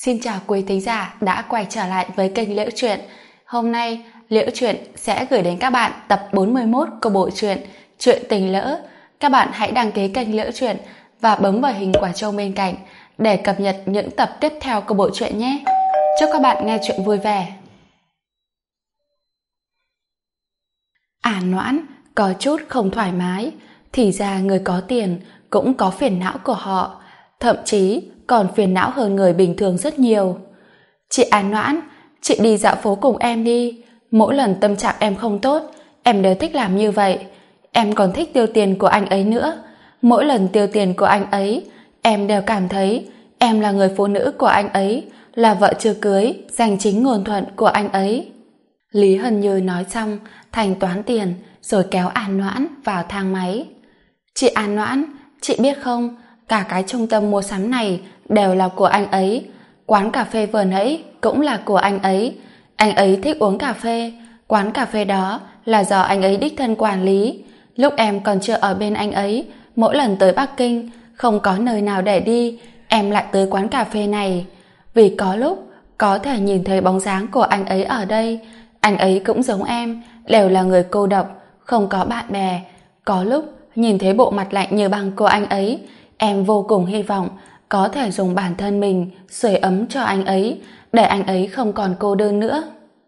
Xin chào quý thính giả đã quay trở lại với kênh Liễu Chuyện. Hôm nay, Liễu Chuyện sẽ gửi đến các bạn tập 41 của bộ truyện Chuyện Tình Lỡ. Các bạn hãy đăng ký kênh Liễu Chuyện và bấm vào hình quả chuông bên cạnh để cập nhật những tập tiếp theo của bộ truyện nhé. Chúc các bạn nghe chuyện vui vẻ. Noãn có chút không thoải mái, thì ra người có tiền cũng có phiền não của họ, thậm chí còn phiền não hơn người bình thường rất nhiều. Chị Noãn, chị đi dạo phố cùng em đi. Mỗi lần tâm trạng em không tốt, em đều thích làm như vậy. Em còn thích tiêu tiền của anh ấy nữa. Mỗi lần tiêu tiền của anh ấy, em đều cảm thấy em là người phụ nữ của anh ấy, là vợ chưa cưới, danh chính ngôn thuận của anh ấy. Lý Hân Như nói xong, thanh toán tiền, rồi kéo Noãn vào thang máy. Chị Noãn, chị biết không, cả cái trung tâm mua sắm này đều là của anh ấy. Quán cà phê vừa nãy cũng là của anh ấy. Anh ấy thích uống cà phê. Quán cà phê đó là do anh ấy đích thân quản lý. Lúc em còn chưa ở bên anh ấy, mỗi lần tới Bắc Kinh, không có nơi nào để đi, em lại tới quán cà phê này. Vì có lúc có thể nhìn thấy bóng dáng của anh ấy ở đây. Anh ấy cũng giống em, đều là người cô độc, không có bạn bè. Có lúc nhìn thấy bộ mặt lạnh như băng của anh ấy, em vô cùng hy vọng có thể dùng bản thân mình sưởi ấm cho anh ấy, để anh ấy không còn cô đơn nữa.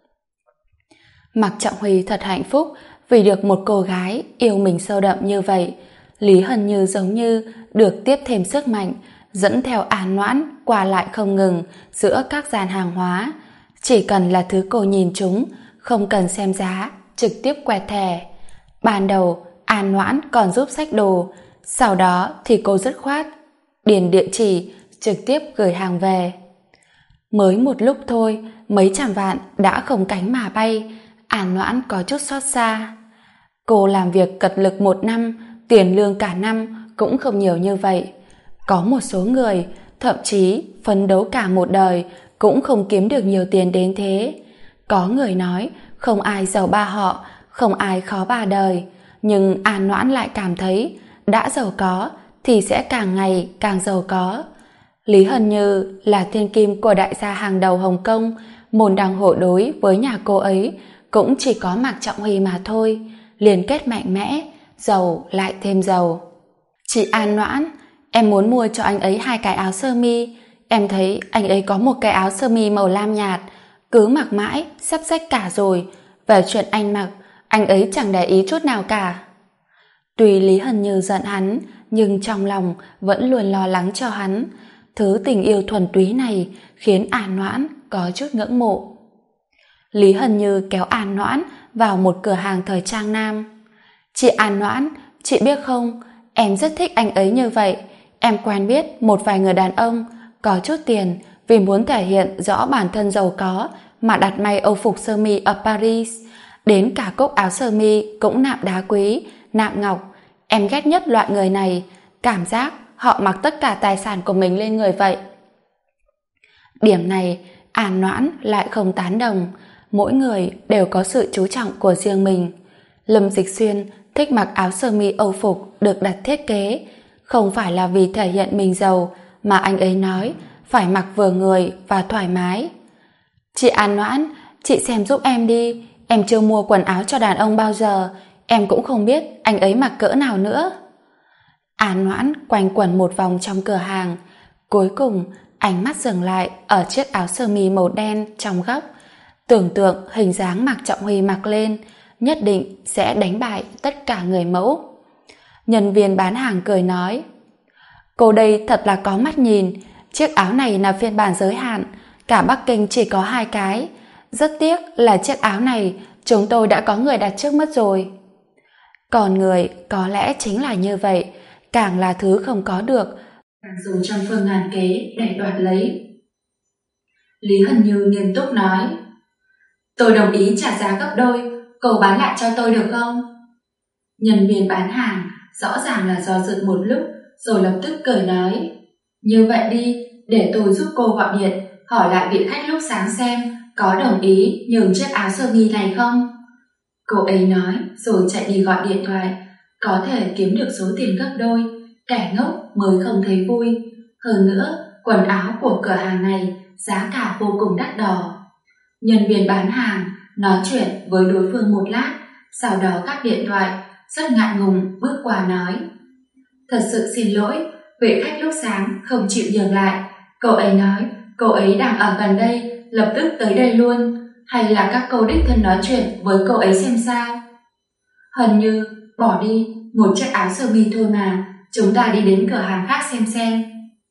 Mạc Trọng Huy thật hạnh phúc vì được một cô gái yêu mình sâu đậm như vậy. Lý Hân Như giống như được tiếp thêm sức mạnh, dẫn theo Noãn qua lại không ngừng giữa các gian hàng hóa. Chỉ cần là thứ cô nhìn chúng, không cần xem giá, trực tiếp quẹt thẻ. Ban đầu Noãn còn giúp xách đồ, sau đó thì cô dứt khoát điền địa chỉ, trực tiếp gửi hàng về. Mới một lúc thôi, mấy trăm vạn đã không cánh mà bay. Noãn có chút xót xa. Cô làm việc cật lực một năm, tiền lương cả năm cũng không nhiều như vậy. Có một số người thậm chí phấn đấu cả một đời cũng không kiếm được nhiều tiền đến thế. Có người nói không ai giàu ba họ, không ai khó ba đời. Nhưng Noãn lại cảm thấy đã giàu có thì sẽ càng ngày càng giàu có. Lý Hân Như là thiên kim của đại gia hàng đầu Hồng Kông, môn đăng hộ đối với nhà cô ấy cũng chỉ có Mạc Trọng Huy mà thôi. Liên kết mạnh mẽ, giàu lại thêm giàu. Chị Noãn, em muốn mua cho anh ấy 2 cái áo sơ mi. Em thấy anh ấy có một cái áo sơ mi màu lam nhạt, cứ mặc mãi sắp rách cả rồi. Về chuyện anh mặc, anh ấy chẳng để ý chút nào cả. Tuy Lý Hân Như giận hắn, nhưng trong lòng vẫn luôn lo lắng cho hắn. Thứ tình yêu thuần túy này khiến Noãn có chút ngưỡng mộ. Lý Hân Như kéo Noãn vào một cửa hàng thời trang nam. Chị Noãn, chị biết không, em rất thích anh ấy như vậy. Em quen biết một vài người đàn ông có chút tiền, vì muốn thể hiện rõ bản thân giàu có mà đặt may âu phục sơ mi ở Paris. Đến cả cúc áo sơ mi cũng nạm đá quý, nạm ngọc. Em ghét nhất loại người này, cảm giác họ mặc tất cả tài sản của mình lên người vậy. Điểm này Noãn lại không tán đồng. Mỗi người đều có sự chú trọng của riêng mình. Lâm Dịch Xuyên thích mặc áo sơ mi âu phục được đặt thiết kế, không phải là vì thể hiện mình giàu, mà anh ấy nói phải mặc vừa người và thoải mái. Chị Noãn, chị xem giúp em đi. Em chưa mua quần áo cho đàn ông bao giờ, em cũng không biết anh ấy mặc cỡ nào nữa. Noãn quanh quẩn một vòng trong cửa hàng, cuối cùng ánh mắt dừng lại ở chiếc áo sơ mi màu đen trong góc. Tưởng tượng hình dáng Mạc Trọng Huy mặc lên, nhất định sẽ đánh bại tất cả người mẫu. Nhân viên bán hàng cười nói, cô đây thật là có mắt nhìn, chiếc áo này là phiên bản giới hạn, cả Bắc Kinh chỉ có 2 cái. Rất tiếc là chiếc áo này chúng tôi đã có người đặt trước mất rồi. Còn người có lẽ chính là như vậy, càng là thứ không có được, càng dùng trăm phương ngàn kế để đoạt lấy. Lý Hân Như nghiêm túc nói, tôi đồng ý trả giá gấp đôi, cô bán lại cho tôi được không? Nhân viên bán hàng rõ ràng là do dự một lúc, rồi lập tức cười nói, như vậy đi, để tôi giúp cô gọi điện hỏi lại vị khách lúc sáng xem có đồng ý nhường chiếc áo sơ mi này không. Cô ấy nói rồi chạy đi gọi điện thoại. Có thể kiếm được số tiền gấp đôi, kẻ ngốc mới không thấy vui. Hơn nữa, quần áo của cửa hàng này giá cả vô cùng đắt đỏ. Nhân viên bán hàng nói chuyện với đối phương một lát, sau đó gác điện thoại, rất ngại ngùng bước qua nói: "Thật sự xin lỗi, vị khách lúc sáng không chịu nhường lại. Cậu ấy nói cậu ấy đang ở gần đây, lập tức tới đây luôn. Hay là các cô đích thân nói chuyện với cậu ấy xem sao?" "Hân Như, bỏ đi, một chiếc áo sơ mi thôi mà, chúng ta đi đến cửa hàng khác xem."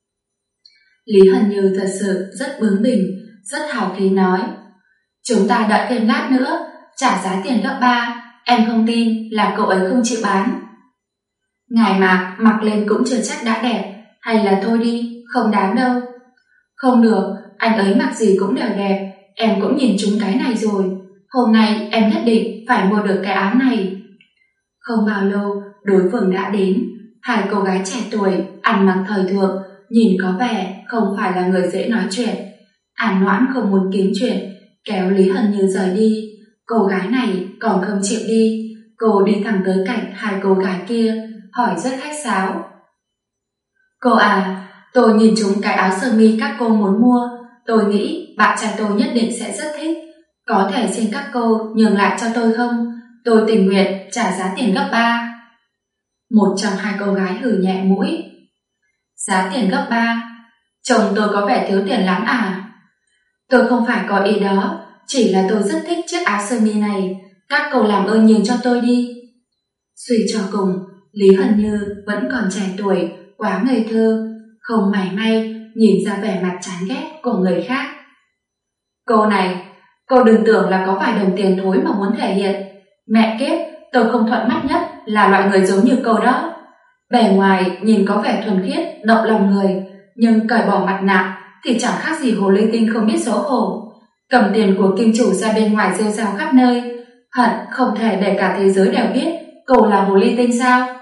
Lý Hân Như thật sự rất bướng bỉnh, rất hào khí nói: "Chúng ta đợi thêm lát nữa, trả giá tiền gấp 3, em không tin là cậu ấy không chịu bán." "Ngài mà mặc lên cũng chưa chắc đã đẹp, hay là thôi đi, không đáng đâu." "Không được, anh ấy mặc gì cũng đều đẹp, em cũng nhìn trúng cái này rồi. Hôm nay em nhất định phải mua được cái áo này." Không bao lâu, đối phương đã đến. Hai cô gái trẻ tuổi, ăn mặc thời thượng, nhìn có vẻ không phải là người dễ nói chuyện. An Noãn không muốn kiếm chuyện, kéo Lý Hân Như rời đi. Cô gái này còn không chịu đi, cô đi thẳng tới cạnh hai cô gái kia, hỏi rất khách sáo: "Cô à, tôi nhìn trúng cái áo sơ mi các cô muốn mua, tôi nghĩ bạn trai tôi nhất định sẽ rất thích. Có thể xin các cô nhường lại cho tôi không? Tôi tình nguyện trả giá tiền gấp 3. Một trong hai cô gái hừ nhẹ mũi: "Giá tiền gấp 3? Chồng tôi có vẻ thiếu tiền lắm à?" "Tôi không phải có ý đó, chỉ là tôi rất thích chiếc áo sơ mi này, các cô làm ơn nhường cho tôi đi." Suy cho cùng, Lý Hân Như vẫn còn trẻ tuổi, quá ngây thơ, không mảy may nhìn ra vẻ mặt chán ghét của người khác. "Cô này, cô đừng tưởng là có vài đồng tiền thối mà muốn thể hiện. Mẹ kiếp, tôi không thuận mắt nhất là loại người giống như cô đó. Bề ngoài nhìn có vẻ thuần khiết, động lòng người, nhưng cởi bỏ mặt nạ thì chẳng khác gì hồ ly tinh không biết xấu hổ. Cầm tiền của kim chủ ra bên ngoài rêu rao khắp nơi, hận không thể để cả thế giới đều biết cô là hồ ly tinh sao?"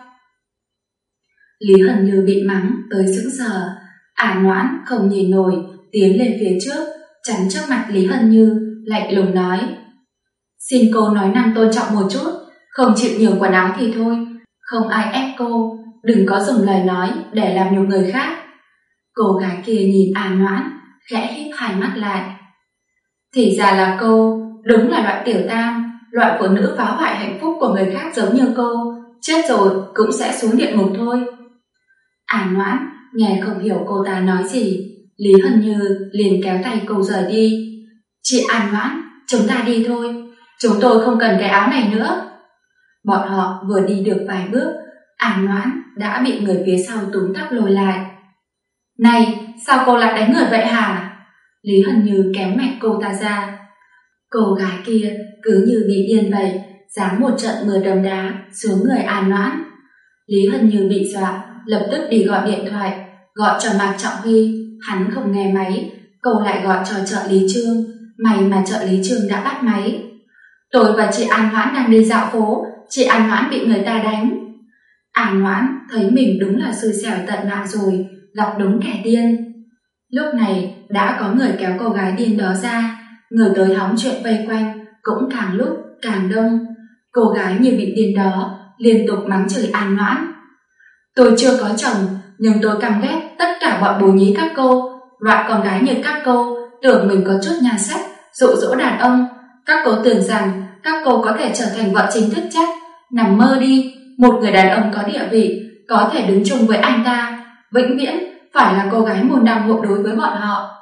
Lý Hân Như bị mắng tới sững sờ. An Noãn không nhìn nổi, tiến lên phía trước, chắn trước mặt Lý Hân Như, lạnh lùng nói: "Xin cô nói năng tôn trọng một chút, không chịu nhường quần áo thì thôi, không ai ép cô, đừng có dùng lời nói để làm nhục người khác." Cô gái kia nhìn An Noãn, khẽ híp hai mắt lại: "Thì ra là cô, đúng là loại tiểu tam, loại phụ nữ phá hoại hạnh phúc của người khác giống như cô, chết rồi cũng sẽ xuống địa ngục thôi." An Noãn nghe không hiểu cô ta nói gì, Lý Hân Như liền kéo tay cô rời đi. "Chị An Noãn, chúng ta đi thôi, chúng tôi không cần cái áo này nữa." Bọn họ vừa đi được vài bước, An Noãn đã bị người phía sau túm tóc lôi lại. "Này, sao cô lại đánh người vậy hả?" Lý Hân Như kéo mạnh cô ta ra. Cô gái kia cứ như bị điên vậy, giáng một trận mưa đấm đá xuống người An Noãn. Lý Hân Như bị dọa, lập tức đi gọi điện thoại, gọi cho Mạc Trọng Huy, hắn không nghe máy, cô lại gọi cho trợ lý Trương, may mà trợ lý Trương đã bắt máy. "Tôi và chị An Noãn đang đi dạo phố, chị An Noãn bị người ta đánh." An Noãn thấy mình đúng là xui xẻo tận mạng rồi, gặp đúng kẻ điên. Lúc này đã có người kéo cô gái điên đó ra, người tới hóng chuyện vây quanh cũng càng lúc càng đông. Cô gái như bị điên đó liên tục mắng chửi An Noãn: "Tôi chưa có chồng, nhưng tôi căm ghét tất cả bọn bồ nhí các cô. Loại con gái như các cô tưởng mình có chút nhan sắc, dụ dỗ đàn ông. Các cô tưởng rằng các cô có thể trở thành vợ chính thức chắc? Nằm mơ đi, một người đàn ông có địa vị, có thể đứng chung với anh ta, vĩnh viễn phải là cô gái môn đăng hộ đối với bọn họ."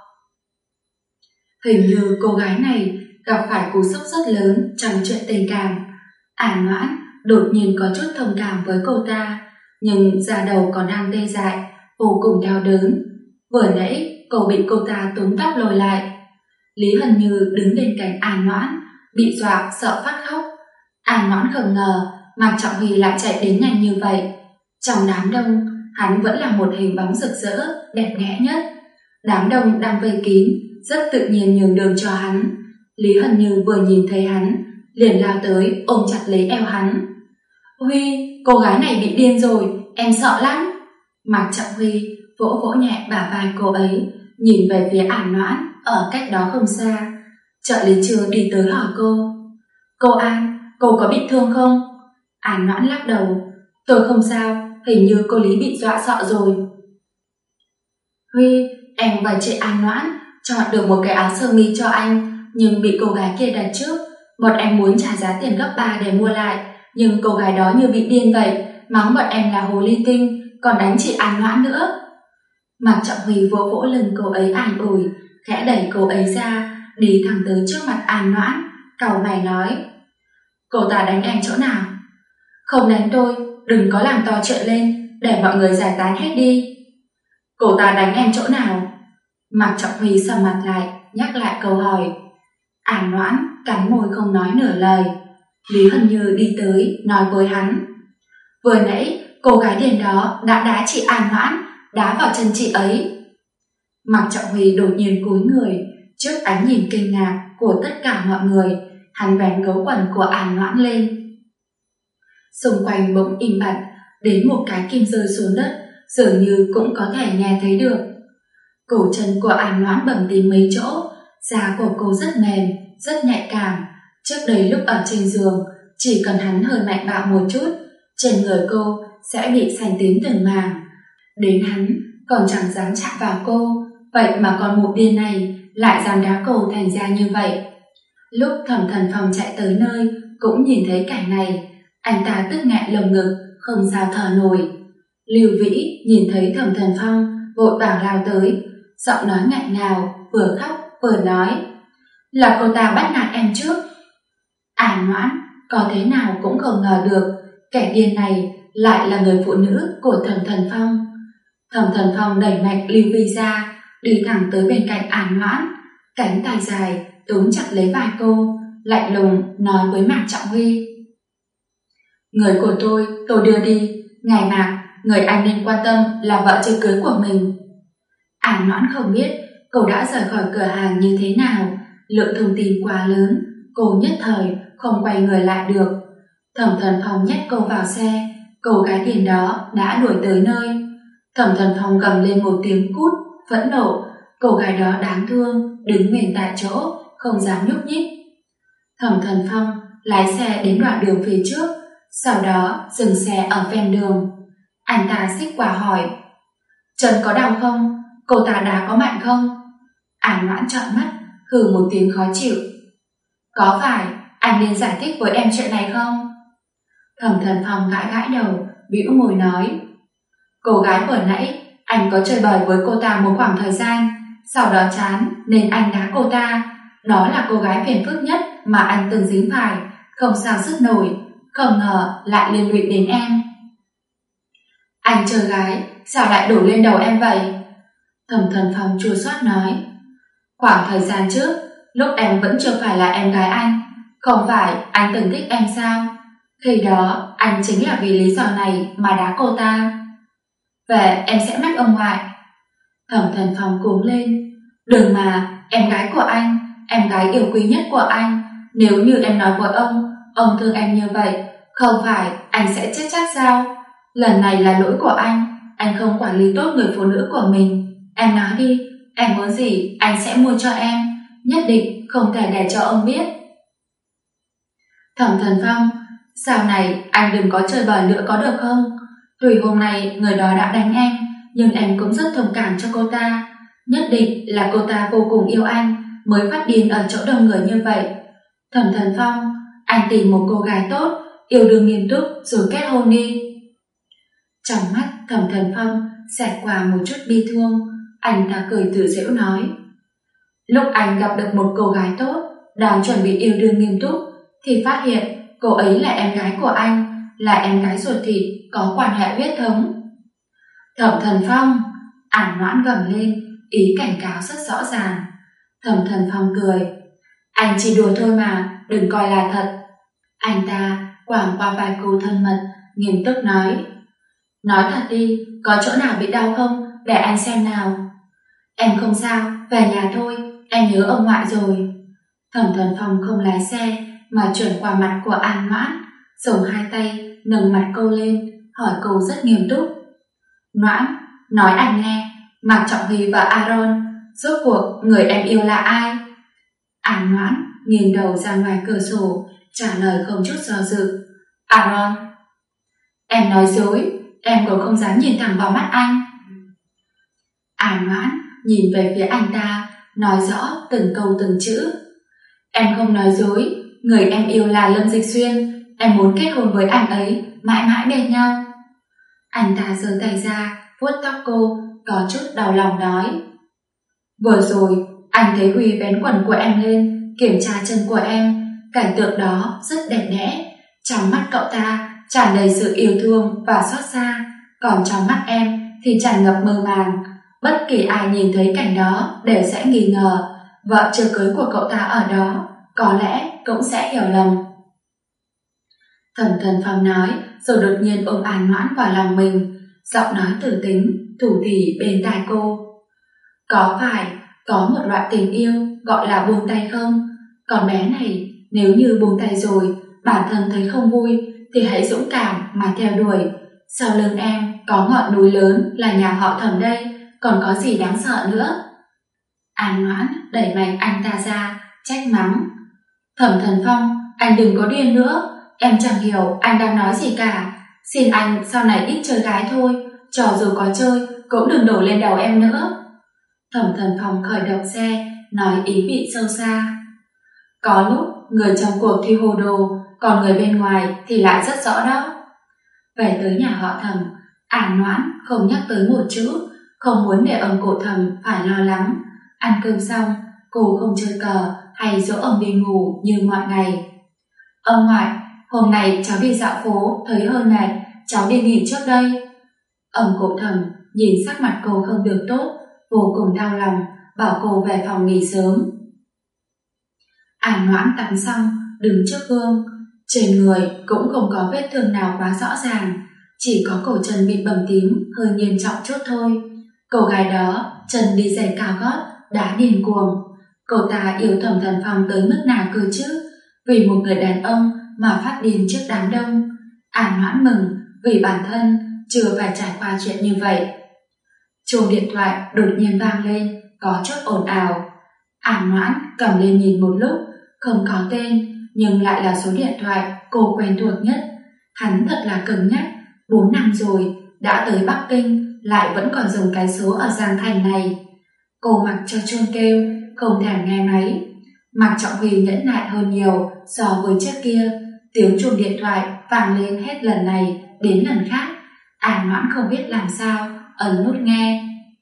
Hình như cô gái này gặp phải cú sốc rất lớn trong chuyện tình cảm. An Noãn đột nhiên có chút thông cảm với cô ta, nhưng da đầu còn đang tê dại, vô cùng đau đớn. Vừa nãy cô bị cô ta túm tóc lôi lại. Lý Hân Như đứng bên cạnh An Noãn, bị dọa sợ phát khóc. An Noãn không ngờ Mạc Trọng Huy lại chạy đến nhanh như vậy. Trong đám đông, hắn vẫn là một hình bóng rực rỡ, đẹp đẽ nhất. Đám đông đang vây kín, rất tự nhiên nhường đường cho hắn. Lý Hân Như vừa nhìn thấy hắn, liền lao tới ôm chặt lấy eo hắn. "Huy, cô gái này bị điên rồi, em sợ lắm." Mạc Trọng Huy vỗ vỗ nhẹ bả vai cô ấy, nhìn về phía An Noãn ở cách đó không xa. Trợ lý Trương đi tới hỏi cô: "Cô An, cô có bị thương không?" An Noãn lắc đầu: "Tôi không sao, hình như cô Lý bị dọa sợ rồi." "Huy, em và chị An Noãn chọn được một cái áo sơ mi cho anh, nhưng bị cô gái kia đặt trước. Bọn em muốn trả giá tiền gấp 3 để mua lại, nhưng cô gái đó như bị điên vậy, mắng bọn em là hồ ly tinh, còn đánh chị An Noãn nữa. Mạc Trọng Huy vỗ vỗ lưng cô ấy an ủi, khẽ đẩy cô ấy ra, đi thẳng tới trước mặt An Noãn, cau mày nói: Cô ta đánh em chỗ nào? Không đánh tôi, đừng có làm to chuyện lên, để mọi người giải tán hết đi. Cô ta đánh em chỗ nào? Mạc Trọng Huy sầm mặt lại, nhắc lại câu hỏi. An Noãn cắn môi không nói nửa lời. Lý Hân Như đi tới, nói với hắn: Vừa nãy, cô gái điên đó đã đá chị An Noãn, đá vào chân chị ấy. Mạc Trọng Huy đột nhiên cúi người, trước ánh nhìn kinh ngạc của tất cả mọi người, hắn vén gấu quần của An Noãn lên. Xung quanh bỗng im bặt, đến một cái kim rơi xuống đất, dường như cũng có thể nghe thấy được. Cổ chân của An Noãn bầm tím mấy chỗ, da của cô rất mềm, rất nhạy cảm. Trước đây lúc ở trên giường, chỉ cần hắn hơi mạnh bạo một chút, trên người cô sẽ bị xanh tím từng mảng. Đến hắn còn chẳng dám chạm vào cô, vậy mà con mụ điên này lại dám đá cô thành ra như vậy. Lúc Thẩm Thần Phong chạy tới nơi cũng nhìn thấy cảnh này, anh ta tức nghẹn lồng ngực, không sao thở nổi. Lưu Vĩ nhìn thấy Thẩm Thần Phong vội vàng lao tới, giọng nói nghẹn ngào, vừa khóc vừa nói: Là cô ta bắt nạt em trước. An Noãn có thế nào cũng không ngờ được kẻ điên này lại là người phụ nữ của Thẩm Thần Phong. Thẩm Thần Phong đẩy mạnh Lưu Vĩ ra, đi thẳng tới bên cạnh An Noãn, cánh tay dài túm chặt lấy vai cô, lạnh lùng nói với Mạc Trọng Huy: Người của tôi đưa đi. Ngài Mạc, người anh nên quan tâm là vợ chưa cưới của mình. An Noãn không biết cô đã rời khỏi cửa hàng như thế nào, lượng thông tin quá lớn, cô nhất thời không quay người lại được. Thẩm Thần Phong nhét cô vào xe, cô gái điên đó đã đuổi tới nơi. Thẩm Thần Phong gầm lên một tiếng cút, phẫn nộ. Cô gái đó đáng thương, đứng mềm tại chỗ, không dám nhúc nhích. Thẩm Thần Phong lái xe đến đoạn đường phía trước, sau đó dừng xe ở ven đường. Anh ta xích qua hỏi: Chân có đau không? Cô ta đá có mạnh không? An Noãn trợn mắt, hừ một tiếng khó chịu. Có phải anh nên giải thích với em chuyện này không? Thẩm Thần Phong gãi gãi đầu, bĩu môi nói: Cô gái vừa nãy anh có chơi bời với cô ta một khoảng thời gian, sau đó chán nên anh đá cô ta. Đó là cô gái phiền phức nhất mà anh từng dính phải, không sao dứt nổi, không ngờ lại liên lụy đến em. Anh chơi gái sao lại đổ lên đầu em vậy? Thẩm Thần Phong chua xót nói: Khoảng thời gian trước, lúc em vẫn chưa phải là em gái anh, không phải anh từng thích em sao? Khi đó anh chính là vì lý do này mà đá cô ta. Về em sẽ mách ông ngoại. Thẩm Thần Phong cuống lên: Đừng mà, em gái của anh, em gái yêu quý nhất của anh, nếu như em nói với ông thương em như vậy, không phải anh sẽ chết chắc sao? Lần này là lỗi của anh không quản lý tốt người phụ nữ của mình. Em nói đi, em muốn gì anh sẽ mua cho em, nhất định không thể để cho ông biết. Thẩm Thần Phong, sau này anh đừng có chơi bời nữa có được không? Tuy hôm nay người đó đã đánh em, nhưng em cũng rất thông cảm cho cô ta. Nhất định là cô ta vô cùng yêu anh mới phát điên ở chỗ đông người như vậy. Thẩm Thần Phong, anh tìm một cô gái tốt, yêu đương nghiêm túc rồi kết hôn đi. Trong mắt Thẩm Thần Phong xẹt qua một chút bi thương, anh ta cười tự giễu nói: Lúc anh gặp được một cô gái tốt, đang chuẩn bị yêu đương nghiêm túc, thì phát hiện cô ấy là em gái của anh, là em gái ruột thịt, có quan hệ huyết thống. Thẩm Thần Phong, An Noãn gầm lên, ý cảnh cáo rất rõ ràng. Thẩm Thần Phong cười: Anh chỉ đùa thôi mà, đừng coi là thật. Anh ta quàng qua vai cô thân mật, nghiêm túc nói: Nói thật đi, có chỗ nào bị đau không, để anh xem nào. Em không sao, về nhà thôi, em nhớ ông ngoại rồi. Thẩm Thần Phong không lái xe mà chuyển qua mặt của An Noãn, dùng hai tay nâng mặt cô lên, hỏi cô rất nghiêm túc: Noãn, nói anh nghe, Mạc Trọng Huy và Aaron, rốt cuộc người em yêu là ai? An Noãn nhìn đầu ra ngoài cửa sổ, trả lời không chút do dự: Aaron. Em nói dối, em còn không dám nhìn thẳng vào mắt anh. An Noãn nhìn về phía anh ta, nói rõ từng câu từng chữ. Em không nói dối, người em yêu là Lâm Dịch Xuyên, em muốn kết hôn với anh ấy, mãi mãi bên nhau. Anh ta giơ tay ra, vuốt tóc cô, có chút đau lòng nói. Vừa rồi, anh thấy Huy vén quần của em lên, kiểm tra chân của em, cảnh tượng đó rất đẹp đẽ. Trong mắt cậu ta tràn đầy sự yêu thương và xót xa, còn trong mắt em thì tràn ngập mơ màng. Bất kỳ ai nhìn thấy cảnh đó đều sẽ nghi ngờ vợ chưa cưới của cậu ta ở đó, có lẽ cũng sẽ hiểu lầm. Thẩm Thần Phong nói, rồi đột nhiên ôm An Noãn vào lòng mình, giọng nói tử tính, thủ thỉ bên tai cô. Có phải có một loại tình yêu gọi là buông tay không? Con bé này, nếu như buông tay rồi, bản thân thấy không vui, thì hãy dũng cảm mà theo đuổi. Sau lưng em có ngọn núi lớn là nhà họ Thẩm đây, còn có gì đáng sợ nữa? An Noãn đẩy mạnh anh ta ra, trách mắng. Thẩm Thần Phong, anh đừng có điên nữa, em chẳng hiểu anh đang nói gì cả. Xin anh sau này ít chơi gái thôi, cho dù có chơi cũng đừng đổ lên đầu em nữa. Thẩm Thần Phong khởi động xe, nói ý vị sâu xa. Có lúc người trong cuộc thì hồ đồ, còn người bên ngoài thì lại rất rõ đó. Về tới nhà họ Thẩm, An Noãn không nhắc tới một chữ, không muốn để ông cụ Thẩm phải lo lắng. Ăn cơm xong, cô không chơi cờ hay dỗ ông đi ngủ như mọi ngày. Ông ngoại, hôm nay cháu đi dạo phố thấy hơi mệt, cháu đi nghỉ trước đây. Ông cụ Thẩm nhìn sắc mặt cô không được tốt, vô cùng đau lòng, bảo cô về phòng nghỉ sớm. An Noãn tắm xong, đứng trước gương, trên người cũng không có vết thương nào quá rõ ràng, chỉ có cổ chân bị bầm tím hơi nghiêm trọng chút thôi. Cô gái đó chân đi giày cao gót, đá điên cuồng. Cô ta yêu Thẩm Thần Phong tới mức nào cơ chứ? Vì một người đàn ông mà phát điên trước đám đông. An Noãn mừng vì bản thân chưa phải trải qua chuyện như vậy. Chuông điện thoại đột nhiên vang lên, có chút ồn ào. An Noãn cầm lên nhìn một lúc, không có tên, nhưng lại là số điện thoại cô quen thuộc nhất. Hắn thật là cứng nhắc, 4 năm rồi, đã tới Bắc Kinh, lại vẫn còn dùng cái số ở Giang Thành này. Cô mặc cho chuông kêu, không thèm nghe máy. Mạc Trọng Huy nhẫn nại hơn nhiều so với trước kia, tiếng chuông điện thoại vang lên hết lần này đến lần khác. An Noãn không biết làm sao, ấn nút nghe.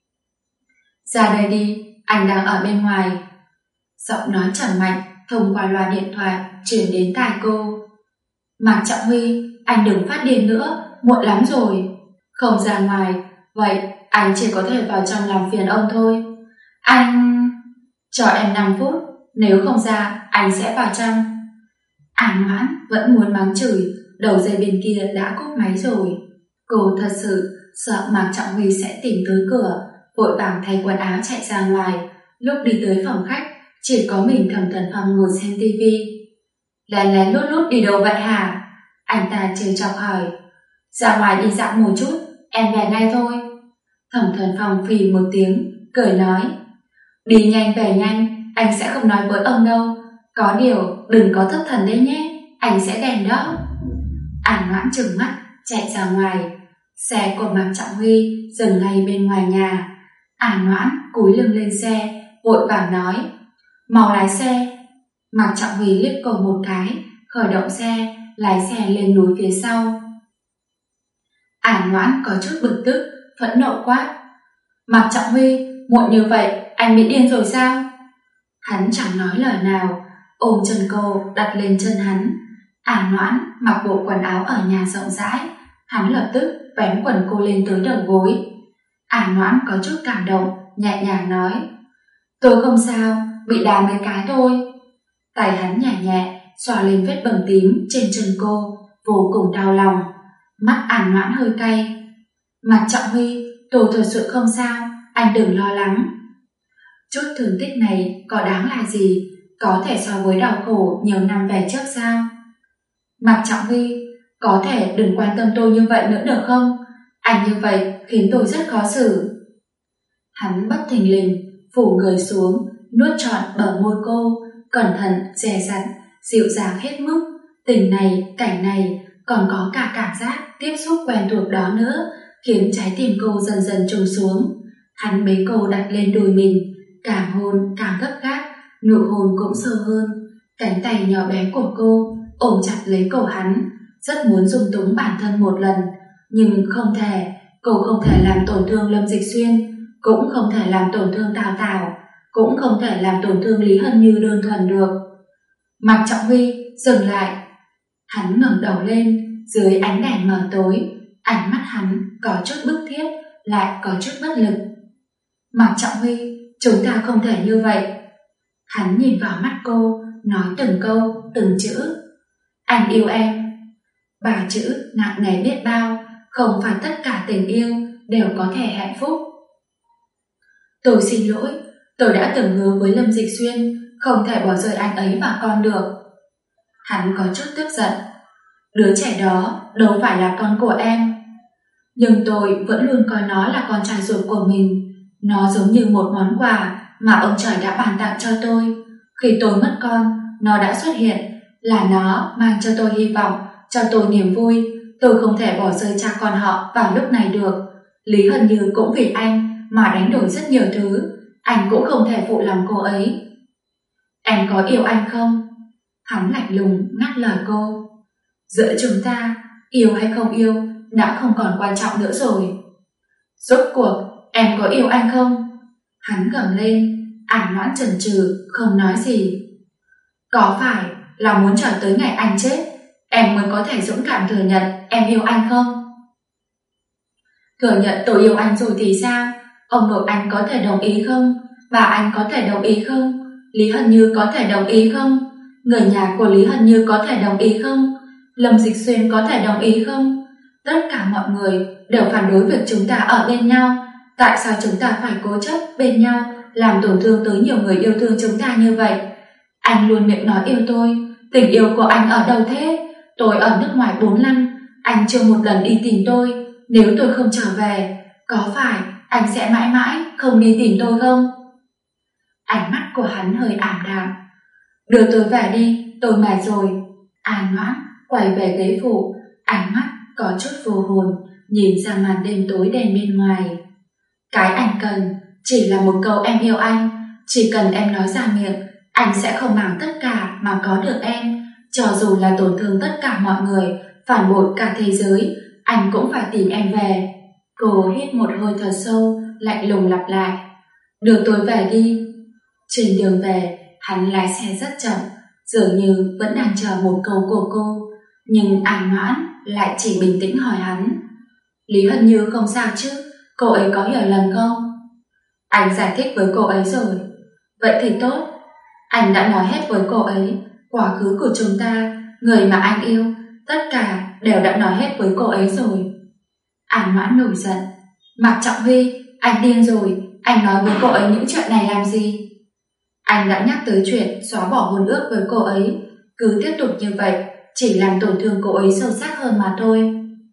Ra đây đi, anh đang ở bên ngoài. Giọng nói trầm mạnh thông qua loa điện thoại truyền đến tai cô. Mạc Trọng Huy, anh đừng phát điên nữa, muộn lắm rồi. Không ra ngoài, vậy anh chỉ có thể vào trong làm phiền ông thôi. Anh... Cho em 5 phút, nếu không ra anh sẽ vào trong. An Noãn vẫn muốn mắng chửi, đầu dây bên kia đã cúp máy rồi. Cô thật sự sợ Mạc Trọng Huy sẽ tìm tới cửa, vội vàng thay quần áo chạy ra ngoài. Lúc đi tới phòng khách, chỉ có mình Thẩm Thần Phong ngồi xem tivi. Lén lén lút lút đi đâu vậy hả? Anh ta trêu chọc hỏi. Ra ngoài đi dạo một chút, em về ngay thôi. Thẩm Thần Phong phì một tiếng, cười nói. Đi nhanh về nhanh, anh sẽ không nói với ông đâu. Có điều đừng có thất thần đấy nhé, anh sẽ ghen đó. An Noãn trừng mắt chạy ra ngoài. Xe của Mạc Trọng Huy dừng ngay bên ngoài nhà. An Noãn cúi lưng lên xe, vội vàng nói. Mau lái xe. Mạc Trọng Huy liếc cô một cái, khởi động xe, lái xe lên núi phía sau. An Noãn có chút bực tức, phẫn nộ quát. Mạc Trọng Huy, muộn như vậy, anh bị điên rồi sao? Hắn chẳng nói lời nào, ôm chân cô đặt lên chân hắn. An Noãn mặc bộ quần áo ở nhà rộng rãi, hắn lập tức vén quần cô lên tới đầu gối. An Noãn có chút cảm động, nhẹ nhàng nói. Tôi không sao, bị đá mấy cái thôi. Tay hắn nhẹ nhẹ xoa lên vết bầm tím trên chân cô, vô cùng đau lòng. Mắt An Noãn hơi cay. Mạc Trọng Huy, tôi thật sự không sao, anh đừng lo lắng. Chút thương tích này có đáng là gì, có thể so với đau khổ nhiều năm về trước sao? Mạc Trọng Huy, có thể đừng quan tâm tôi như vậy nữa được không? Anh như vậy khiến tôi rất khó xử. Hắn bất thình lình phủ người xuống, nuốt trọn bờ môi cô, cẩn thận dè dặt, dịu dàng hết mức. Tình này, cảnh này, còn có cả cảm giác tiếp xúc quen thuộc đó nữa, khiến trái tim cô dần dần trùng xuống. Hắn bế cô đặt lên đùi mình, Càng hôn càng gấp gáp, nụ hôn cũng sâu hơn. Cánh tay nhỏ bé của cô ôm chặt lấy cổ hắn, rất muốn dung túng bản thân một lần, nhưng không thể. Cô không thể làm tổn thương Lâm Dịch Xuyên, cũng không thể làm tổn thương Tào Tào, cũng không thể làm tổn thương Lý Hân Như đơn thuần được. Mạc Trọng Huy dừng lại. Hắn ngẩng đầu lên, dưới ánh đèn mờ tối, ánh mắt hắn có chút bức thiết, lại có chút bất lực. Mạc Trọng Huy, chúng ta không thể như vậy. Hắn nhìn vào mắt cô, nói từng câu, từng chữ. Anh yêu em. 3 chữ nặng nề biết bao, không phải tất cả tình yêu đều có thể hạnh phúc. Tôi xin lỗi, tôi đã từng hứa với Lâm Dịch Xuyên không thể bỏ rơi anh ấy và con được. Hắn có chút tức giận. Đứa trẻ đó đâu phải là con của em. Nhưng tôi vẫn luôn coi nó là con trai ruột của mình. Nó giống như một món quà mà ông trời đã ban tặng cho tôi. Khi tôi mất con, nó đã xuất hiện, là nó mang cho tôi hy vọng, cho tôi niềm vui. Tôi không thể bỏ rơi cha con họ vào lúc này được. Lý Hân Như cũng vì anh mà đánh đổi rất nhiều thứ. Anh cũng không thể phụ lòng cô ấy. Em có yêu anh không? Hắn lạnh lùng ngắt lời cô. Giữa chúng ta, yêu hay không yêu đã không còn quan trọng nữa rồi. Rốt cuộc em có yêu anh không? Hắn gầm lên. Ản Noãn chần chừ không nói gì. Có phải là muốn chờ tới ngày anh chết em mới có thể dũng cảm thừa nhận em yêu anh không? Thừa nhận tôi yêu anh rồi thì sao? Ông nội anh có thể đồng ý không? Bà anh có thể đồng ý không? Lý Hân Như có thể đồng ý không? Người nhà của Lý Hân Như có thể đồng ý không? Lâm Dịch Xuyên có thể đồng ý không? Tất cả mọi người đều phản đối việc chúng ta ở bên nhau. Tại sao chúng ta phải cố chấp bên nhau, làm tổn thương tới nhiều người yêu thương chúng ta như vậy? Anh luôn miệng nói yêu tôi. Tình yêu của anh ở đâu thế? Tôi ở nước ngoài 4 năm, anh chưa một lần đi tìm tôi. Nếu tôi không trở về, có phải anh sẽ mãi mãi không đi tìm tôi không? Ánh mắt của hắn hơi ảm đạm. Đưa tôi về đi, tôi mệt rồi. An Noãn quay về ghế phụ, ánh mắt có chút vô hồn, nhìn ra màn đêm tối đen bên ngoài. Cái anh cần chỉ là một câu em yêu anh. Chỉ cần em nói ra miệng, anh sẽ không màng tất cả mà có được em. Cho dù là tổn thương tất cả mọi người, phản bội cả thế giới, anh cũng phải tìm em về. Cô hít một hơi thật sâu, lạnh lùng lặp lại. Đưa tôi về đi. Trên đường về, hắn lái xe rất chậm, dường như vẫn đang chờ một câu của cô. Nhưng An Noãn lại chỉ bình tĩnh hỏi hắn. Lý Hân Như không sao chứ? Cô ấy có hiểu lầm không? Anh giải thích với cô ấy rồi. Vậy thì tốt. Anh đã nói hết với cô ấy. Quá khứ của chúng ta, người mà anh yêu, tất cả đều đã nói hết với cô ấy rồi. An Noãn nổi giận. Mạc Trọng Huy, anh điên rồi. Anh nói với cô ấy những chuyện này làm gì? Anh đã nhắc tới chuyện xóa bỏ hôn ước với cô ấy. Cứ tiếp tục như vậy, chỉ làm tổn thương cô ấy sâu sắc hơn mà thôi.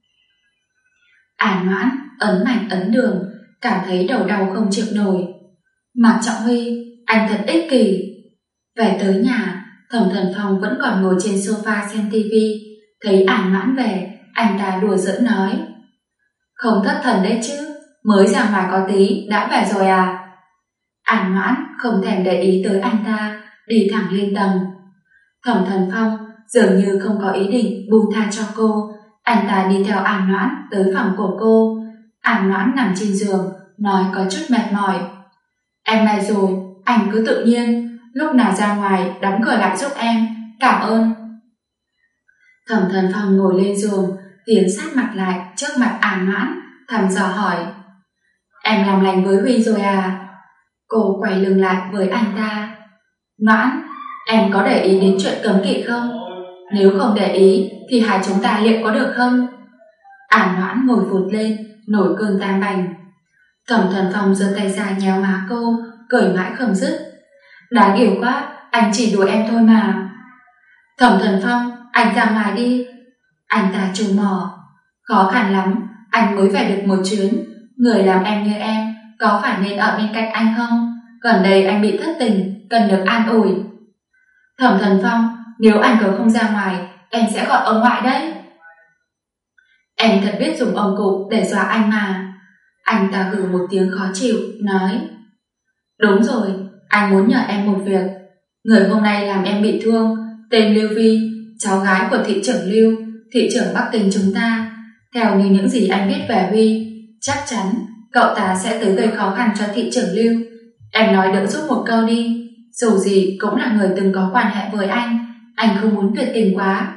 An Noãn ấn mạnh ấn đường, cảm thấy đầu đau không chịu nổi. Mạc Trọng Huy, anh thật ích kỷ. Về tới nhà, Thẩm Thần Phong vẫn còn ngồi trên sofa xem tivi. Thấy An Noãn về, anh ta đùa giỡn nói. Không thất thần đấy chứ, mới ra ngoài có tí đã về rồi à? An Noãn không thèm để ý tới anh ta, đi thẳng lên tầng. Thẩm Thần Phong dường như không có ý định buông tha cho cô. Anh ta đi theo An Noãn tới phòng của cô. An Noãn nằm trên giường, nói có chút mệt mỏi. Em mệt rồi, anh cứ tự nhiên, lúc nào ra ngoài đóng cửa lại giúp em, cảm ơn. Thẩm Thần Phong ngồi lên giường, tiến sát mặt lại trước mặt An Noãn, thầm dò hỏi. Em làm lành với Huy rồi à? Cô quay lưng lại với anh ta. Noãn, em có để ý đến chuyện cấm kỵ không? Nếu không để ý thì hai chúng ta liệu có được không? An Noãn ngồi phụt lên, nổi cơn tam bành. Thẩm Thần Phong giơ tay ra nhéo má cô, cười mãi không dứt. Đáng yêu quá, anh chỉ đùa em thôi mà. Thẩm Thần Phong, anh ra ngoài đi. Anh ta trù mỏ. Khó khăn lắm, anh mới về được một chuyến. Người làm em như em, có phải nên ở bên cạnh anh không? Gần đây anh bị thất tình, cần được an ủi. Thẩm Thần Phong, nếu anh cứ không ra ngoài, em sẽ gọi ông ngoại đấy. Em thật biết dùng ông cụ để dọa anh mà. Anh ta gừ một tiếng khó chịu, nói. Đúng rồi, Anh muốn nhờ em một việc. Người hôm nay làm em bị thương, tên Lưu Vi, cháu gái của thị trưởng Lưu, thị trưởng Bắc Kinh chúng ta. Theo như những gì anh biết về Vi, chắc chắn cậu ta sẽ tới gây khó khăn cho thị trưởng Lưu. Em nói đỡ giúp một câu đi, dù gì cũng là người từng có quan hệ với anh không muốn tuyệt tình quá.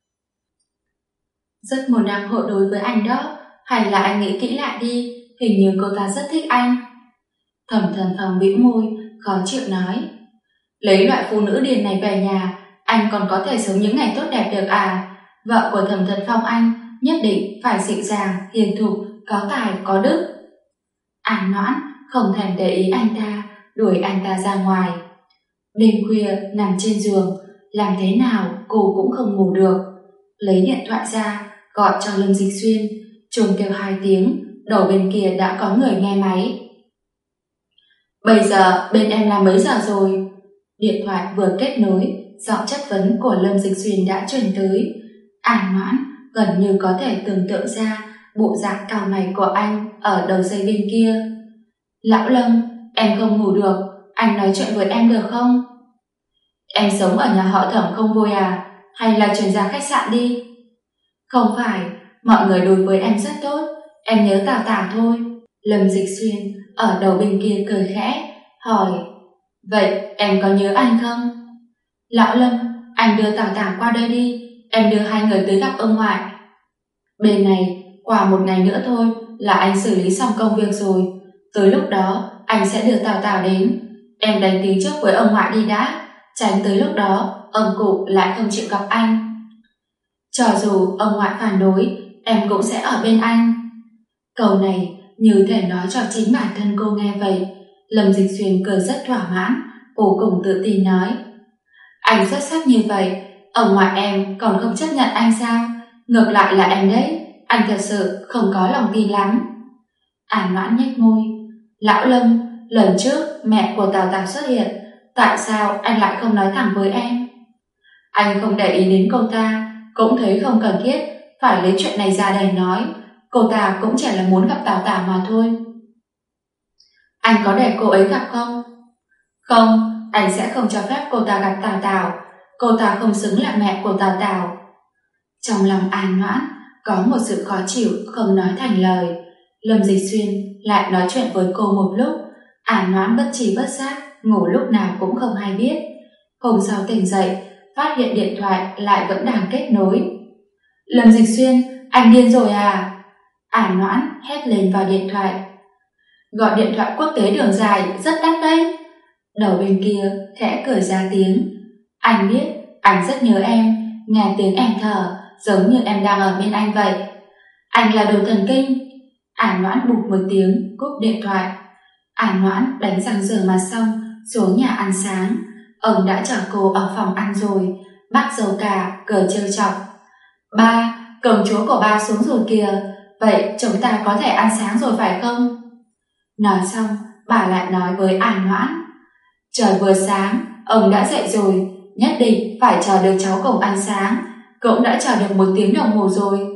Rất môn đăng hộ đối với anh đó, hay là anh nghĩ kỹ lại đi, hình như cô ta rất thích anh. Thẩm Thần Phong bĩu môi, khó chịu nói. Lấy loại phụ nữ điên này về nhà, anh còn có thể sống những ngày tốt đẹp được à? Vợ của Thẩm Thần Phong anh nhất định phải dịu dàng, hiền thục, có tài, có đức. An Noãn không thèm để ý anh ta, đuổi anh ta ra ngoài. Đêm khuya nằm trên giường, làm thế nào cô cũng không ngủ được. Lấy điện thoại ra, gọi cho Lâm Dịch Xuyên, chuông kêu 2 tiếng, đầu bên kia đã có người nghe máy. Bây giờ bên em là mấy giờ rồi? Điện thoại vừa kết nối, giọng chất vấn của Lâm Dịch Xuyên đã truyền tới. An Noãn gần như có thể tưởng tượng ra bộ dạng cau mày của anh ở đầu dây bên kia. Lão Lâm, em không ngủ được, anh nói chuyện với em được không? Em sống ở nhà họ Thẩm không vui à? Hay là chuyển ra khách sạn đi? Không phải, mọi người đối với em rất tốt, em nhớ Tào Tào thôi. Lâm Dịch Xuyên ở đầu bên kia cười khẽ, hỏi. Vậy em có nhớ anh không? Lão Lâm, anh đưa Tào Tào qua đây đi, em đưa 2 người tới gặp ông ngoại. Bên này, qua 1 ngày nữa thôi là anh xử lý xong công việc rồi. Tới lúc đó, anh sẽ đưa Tào Tào đến. Em đánh tiếng trước với ông ngoại đi đã, tránh tới lúc đó, ông cụ lại không chịu gặp anh. Cho dù ông ngoại phản đối, em cũng sẽ ở bên anh. Câu này như thể nói cho chính bản thân cô nghe vậy. Lâm Dịch Xuyên cười rất thỏa mãn, vô cùng tự tin nói. Anh xuất sắc như vậy, ông ngoại em còn không chấp nhận anh sao? Ngược lại là em đấy, anh thật sự không có lòng tin lắm. An Noãn nhếch môi. Lão Lâm, lần trước mẹ của Tào Tào xuất hiện, tại sao anh lại không nói thẳng với em? Anh không để ý đến cô ta, cũng thấy không cần thiết phải lấy chuyện này ra đây nói. Cô ta cũng chỉ là muốn gặp Tào Tào mà thôi. Anh có để cô ấy gặp không? Không, anh sẽ không cho phép cô ta gặp Tào Tào. Cô ta không xứng là mẹ của Tào Tào. Trong lòng An Noãn có một sự khó chịu không nói thành lời. Lâm Dịch Xuyên lại nói chuyện với cô một lúc. An Noãn bất trí bất giác, ngủ lúc nào cũng không hay biết. Hôm sau tỉnh dậy, phát hiện điện thoại lại vẫn đang kết nối. Lâm Dịch Xuyên, anh điên rồi à? An Noãn hét lên vào điện thoại. Gọi điện thoại quốc tế đường dài rất đắt đấy. Đầu bên kia khẽ cười ra tiếng. Anh biết anh rất nhớ em, nghe tiếng em thở giống như em đang ở bên anh vậy. Anh là đồ thần kinh. An Noãn bụp một tiếng cúp điện thoại. An Noãn đánh răng rửa mặt xong xuống nhà ăn sáng. Ông đã chờ cô ở phòng ăn rồi. Bác dâu cả cười trêu chọc. Ba, công chúa của ba xuống rồi kìa. Vậy chúng ta có thể ăn sáng rồi phải không? Nói xong, bà lại nói với An Noãn. Trời vừa sáng, ông đã dậy rồi, nhất định phải chờ được cháu cùng ăn sáng. Cũng đã chờ được 1 tiếng đồng hồ rồi.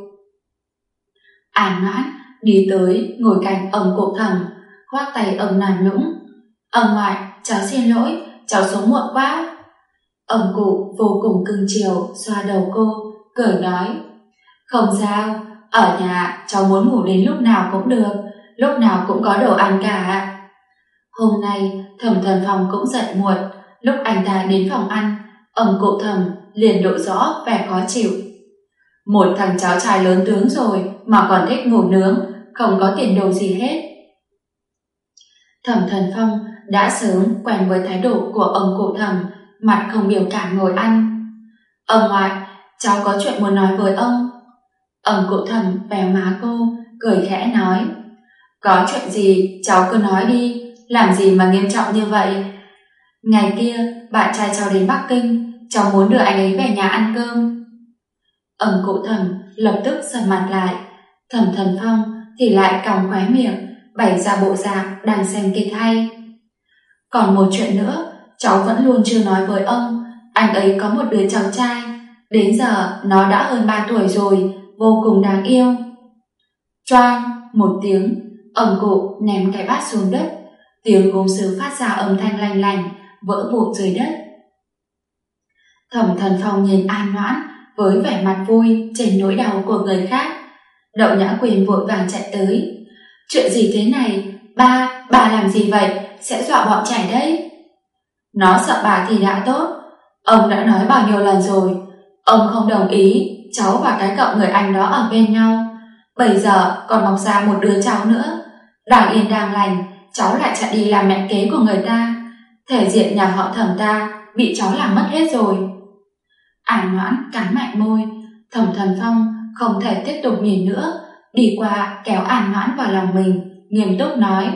An Noãn đi tới ngồi cạnh ông cụ Thẩm, khoác tay ông làm nũng. Ông ngoại, cháu xin lỗi, cháu xuống muộn quá. Ông cụ vô cùng cưng chiều xoa đầu cô, cười nói. Không sao, ở nhà cháu muốn ngủ đến lúc nào cũng được, lúc nào cũng có đồ ăn cả. Hôm nay Thẩm Thần Phong cũng dậy muộn. Lúc anh ta đến phòng ăn, ông cụ Thẩm liền lộ rõ vẻ khó chịu. Một thằng cháu trai lớn tướng rồi mà còn thích ngủ nướng, không có tiền đồ gì hết. Thẩm Thần Phong đã sớm quen với thái độ của ông cụ Thẩm, mặt không biểu cảm ngồi ăn. Ông ngoại, cháu có chuyện muốn nói với ông. Ông cụ Thẩm véo má cô, cười khẽ nói. Có chuyện gì cháu cứ nói đi, làm gì mà nghiêm trọng như vậy? Ngày kia bạn trai cháu đến Bắc Kinh, cháu muốn đưa anh ấy về nhà ăn cơm. Ông cụ Thẩm lập tức sầm mặt lại. Thẩm Thần Phong thì lại còng khóe miệng, bày ra bộ dạng đang xem kịch hay. Còn một chuyện nữa, cháu vẫn luôn chưa nói với ông. Anh ấy có một đứa cháu trai, đến giờ nó đã hơn 3 tuổi rồi, vô cùng đáng yêu. Choang một tiếng, ông cụ ném cái bát xuống đất. tiếng gốm sứ phát ra âm thanh lanh lành, vỡ vụn dưới đất. Thẩm Thần Phong nhìn An Noãn với vẻ mặt vui trên nỗi đau của người khác. Đậu Nhã Quyền vội vàng chạy tới. Chuyện gì thế này? Ba làm gì vậy? Sẽ dọa bọn trẻ đấy. Nó sợ bà thì đã tốt. Ông đã nói bao nhiêu lần rồi. Ông không đồng ý cháu và cái cậu người Anh đó ở bên nhau. Bây giờ còn mọc ra một đứa cháu nữa. Đang yên đang lành, cháu lại chạy đi làm mẹ kế của người ta. Thể diện nhà họ Thẩm ta bị cháu làm mất hết rồi. An Noãn cắn mạnh môi. Thẩm Thần Phong không thể tiếp tục nhìn nữa, đi qua kéo An Noãn vào lòng mình, nghiêm túc nói: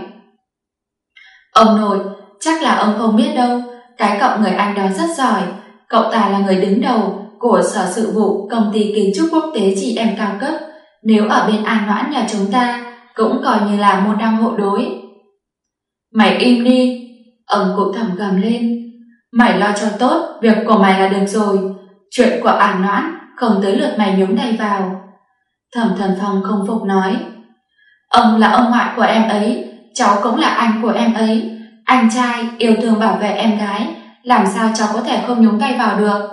Ông nội, chắc là ông không biết đâu, cái cậu người Anh đó rất giỏi. Cậu ta là người đứng đầu của sở sự vụ công ty kiến trúc quốc tế chị em cao cấp. Nếu ở bên An Noãn nhà chúng ta cũng coi như là môn đăng hộ đối. Mày im đi, ông cụ Thẩm gầm lên. Mày lo cho tốt việc của mày là được rồi. Chuyện của An Noãn không tới lượt mày nhúng tay vào. Thẩm Thần Phong không phục nói: Ông là ông ngoại của em ấy, cháu cũng là anh của em ấy. Anh trai yêu thương bảo vệ em gái, làm sao cháu có thể không nhúng tay vào được?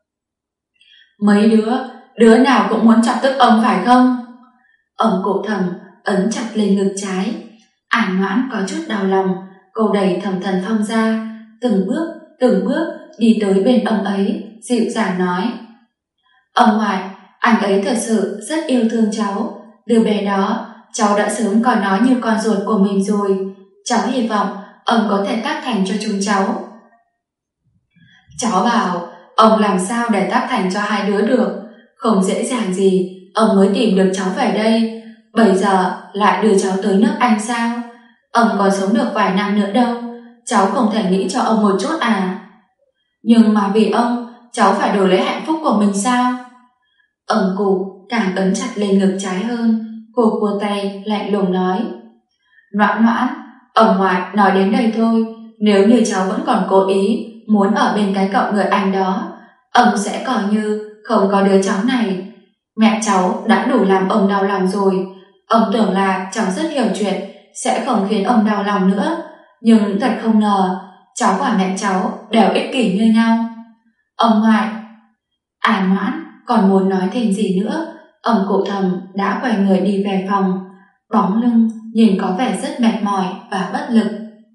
Mấy đứa nào cũng muốn chọc tức ông phải không? Ông cụ Thẩm ấn chặt lên ngực trái. An Noãn có chút đau lòng, cô đẩy Thẩm Thần Phong ra, từng bước đi tới bên ông ấy, dịu dàng nói: Ông ngoại, anh ấy thật sự rất yêu thương cháu. Đứa bé đó cháu đã sớm coi nó như con ruột của mình rồi. Cháu hy vọng ông có thể tác thành cho chúng cháu. Cháu bảo ông làm sao để tác thành cho hai đứa được. Không dễ dàng gì ông mới tìm được cháu về đây. Bây giờ lại đưa cháu tới nước Anh sao? Ông còn sống được vài năm nữa đâu. Cháu không thể nghĩ cho ông một chút à? Nhưng mà vì ông, cháu phải đổi lấy hạnh phúc của mình sao? Ông cụ càng ấn chặt lên ngực trái hơn. Cô cua tay lạnh lùng nói: Noãn, ông ngoại nói đến đây thôi. Nếu như cháu vẫn còn cố ý muốn ở bên cái cậu người Anh đó, ông sẽ coi như không có đứa cháu này. Mẹ cháu đã đủ làm ông đau lòng rồi. Ông tưởng là cháu rất hiểu chuyện, sẽ không khiến ông đau lòng nữa. Nhưng thật không ngờ cháu và mẹ cháu đều ích kỷ như nhau. Ông ngoại. An Noãn còn muốn nói thêm gì nữa, ông cụ Thẩm đã quay người đi về phòng, bóng lưng nhìn có vẻ rất mệt mỏi và bất lực.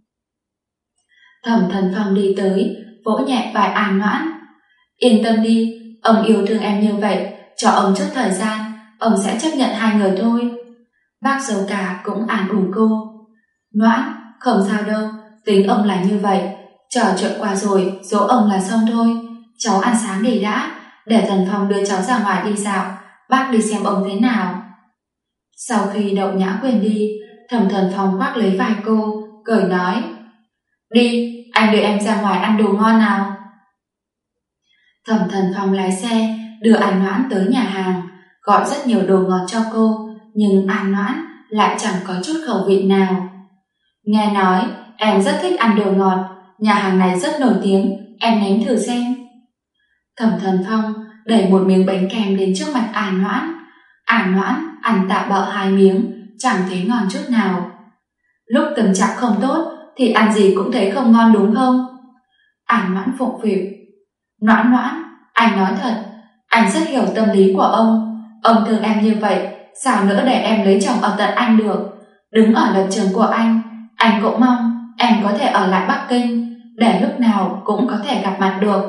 Thẩm Thần Phong đi tới, vỗ nhẹ vai An Noãn: Yên tâm đi, ông yêu thương em như vậy, cho ông chút thời gian, ông sẽ chấp nhận hai người thôi. Bác dâu cả cũng an ủi cô: Noãn, không sao đâu, tính ông là như vậy, trò chuyện qua rồi, dỗ ông là xong thôi. Cháu ăn sáng đi đã, để Thần Phong đưa cháu ra ngoài đi dạo, bác đi xem ông thế nào. Sau khi Đậu Nhã Quyền đi, Thẩm Thần Phong khoác lấy vai cô, cười nói: Đi, anh đưa em ra ngoài ăn đồ ngon nào. Thẩm Thần Phong lái xe đưa An Noãn tới nhà hàng, gọi rất nhiều đồ ngọt cho cô, nhưng An Noãn lại chẳng có chút khẩu vị nào. Nghe nói em rất thích ăn đồ ngọt, nhà hàng này rất nổi tiếng, em nếm thử xem. Thẩm Thần Phong đẩy một miếng bánh kem đến trước mặt An Noãn. An Noãn ăn tạ bợ hai miếng, chẳng thấy ngon chút nào. Lúc tâm trạng không tốt thì ăn gì cũng thấy không ngon đúng không? An Noãn phụng phịu: Noãn, anh nói thật, anh rất hiểu tâm lý của ông. Ông thương em như vậy, sao nữa để em lấy chồng ở tận Anh được? Đứng ở lập trường của anh cũng mong em có thể ở lại Bắc Kinh, để lúc nào cũng có thể gặp mặt được.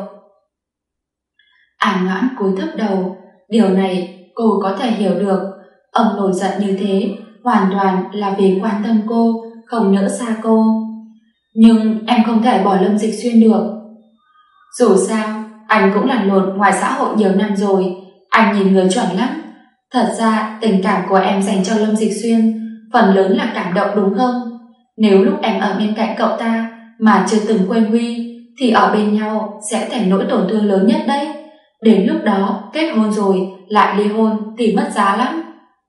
An Noãn cúi thấp đầu, điều này cô có thể hiểu được. Ông nổi giận như thế hoàn toàn là vì quan tâm cô, không nỡ xa cô. Nhưng em không thể bỏ Lâm Dịch Xuyên được. Dù sao anh cũng lăn lộn ngoài xã hội nhiều năm rồi, anh nhìn người chuẩn lắm. Thật ra tình cảm của em dành cho Lâm Dịch Xuyên phần lớn là cảm động đúng không? Nếu lúc em ở bên cạnh cậu ta mà chưa từng quên Huy, thì ở bên nhau sẽ thành nỗi tổn thương lớn nhất đấy. Đến lúc đó kết hôn rồi lại ly hôn thì mất giá lắm.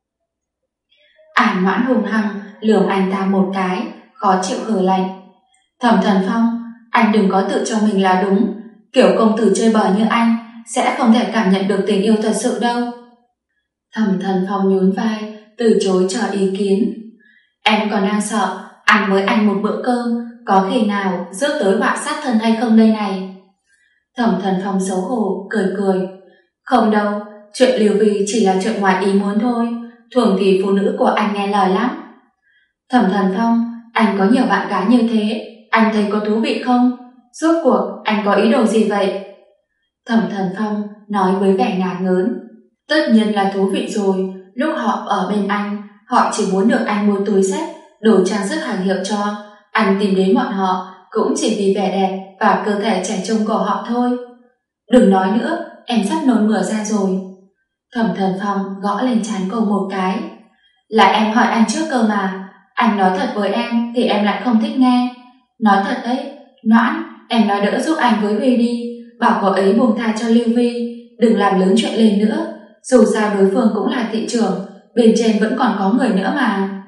An Noãn hung hăng lườm anh ta một cái, khó chịu hừ lạnh: Thẩm Thần Phong, anh đừng có tự cho mình là đúng. Kiểu công tử chơi bời như anh sẽ không thể cảm nhận được tình yêu thật sự đâu. Thẩm Thần Phong nhún vai, từ chối cho ý kiến. Em còn đang sợ Ăn với anh một bữa cơm, có khi nào rước tới họa sát thân hay không đây này? Thẩm Thần Phong xấu hổ, cười cười. Không đâu, chuyện Lưu Vi chỉ là chuyện ngoài ý muốn thôi, thường thì phụ nữ của anh nghe lời lắm. Thẩm Thần Phong, anh có nhiều bạn gái như thế, anh thấy có thú vị không? Rốt cuộc anh có ý đồ gì vậy? Thẩm Thần Phong nói với vẻ ngả ngớn. Tất nhiên là thú vị rồi, lúc họ ở bên anh, họ chỉ muốn được anh mua túi xách, đồ trang sức hàng hiệu cho. Anh tìm đến bọn họ cũng chỉ vì vẻ đẹp và cơ thể trẻ trung của họ thôi. Đừng nói nữa, em sắp nôn mửa ra rồi. Thẩm Thần Phong gõ lên trán cô một cái. Là em hỏi anh trước cơ mà, anh nói thật với em thì em lại không thích nghe. Nói thật đấy, Noãn, em nói đỡ giúp anh với Huy đi, bảo cậu ấy buông tha cho Lưu Vi, đừng làm lớn chuyện lên nữa. Dù sao đối phương cũng là thị trưởng, bên trên vẫn còn có người nữa mà.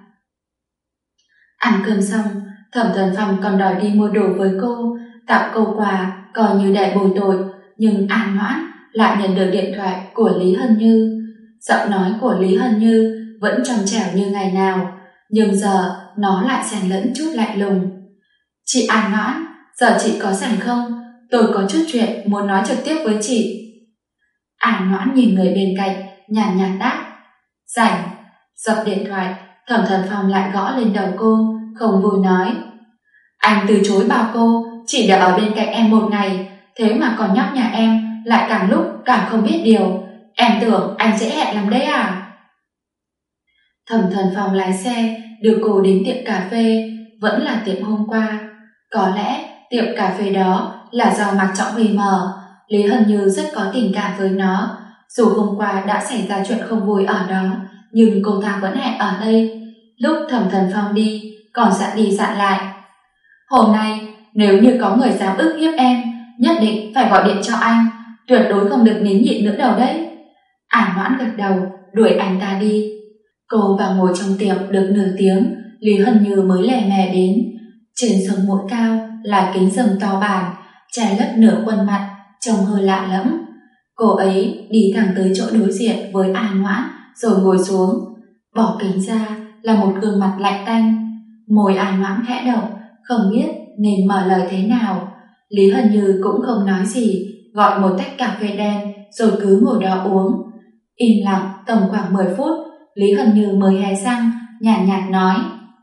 Ăn cơm xong, Thẩm Thần Phong còn đòi đi mua đồ với cô, tặng cô quà coi như để bồi tội, nhưng An Noãn lại nhận được điện thoại của Lý Hân Như. Giọng nói của Lý Hân Như vẫn trong trẻo như ngày nào, nhưng giờ nó lại xen lẫn chút lạnh lùng. Chị An Noãn, giờ chị có rảnh không? Tôi có chút chuyện muốn nói trực tiếp với chị. An Noãn nhìn người bên cạnh, nhàn nhạt đáp. Rảnh. Dập điện thoại, Thẩm Thần Phong lại gõ lên đầu cô, không vui nói. Anh từ chối bảo cô chỉ để ở bên cạnh em một ngày, thế mà còn nhóc nhà em lại càng lúc càng không biết điều. Em tưởng anh dễ hẹn lắm đấy à? Thẩm Thần Phong lái xe đưa cô đến tiệm cà phê, vẫn là tiệm hôm qua. Có lẽ tiệm cà phê đó là do Mạc Trọng Huy mở. Lý Hân Như rất có tình cảm với nó. Dù hôm qua đã xảy ra chuyện không vui ở đó, nhưng cô ta vẫn hẹn ở đây. Lúc Thẩm Thần Phong đi, còn dặn đi dặn lại. Hôm nay, nếu như có người dám ức hiếp em, nhất định phải gọi điện cho anh, tuyệt đối không được nín nhịn nữa đâu đấy. An Noãn gật đầu, đuổi anh ta đi. Cô vào ngồi trong tiệm được nửa tiếng, Lý Hân Như mới lè mè đến. Trên sống mũi cao là kính rừng to bản, che lấp nửa khuôn mặt, trông hơi lạ lẫm. Cô ấy đi thẳng tới chỗ đối diện với An Noãn rồi ngồi xuống. Bỏ kính ra là một gương mặt lạnh tanh. Môi An Noãn khẽ động, không biết nên mở lời thế nào. Lý Hân Như cũng không nói gì, gọi một tách cà phê đen rồi cứ ngồi đó uống. Im lặng tầm khoảng 10 phút, Lý Hân Như mới hé răng, nhàn nhạt nói.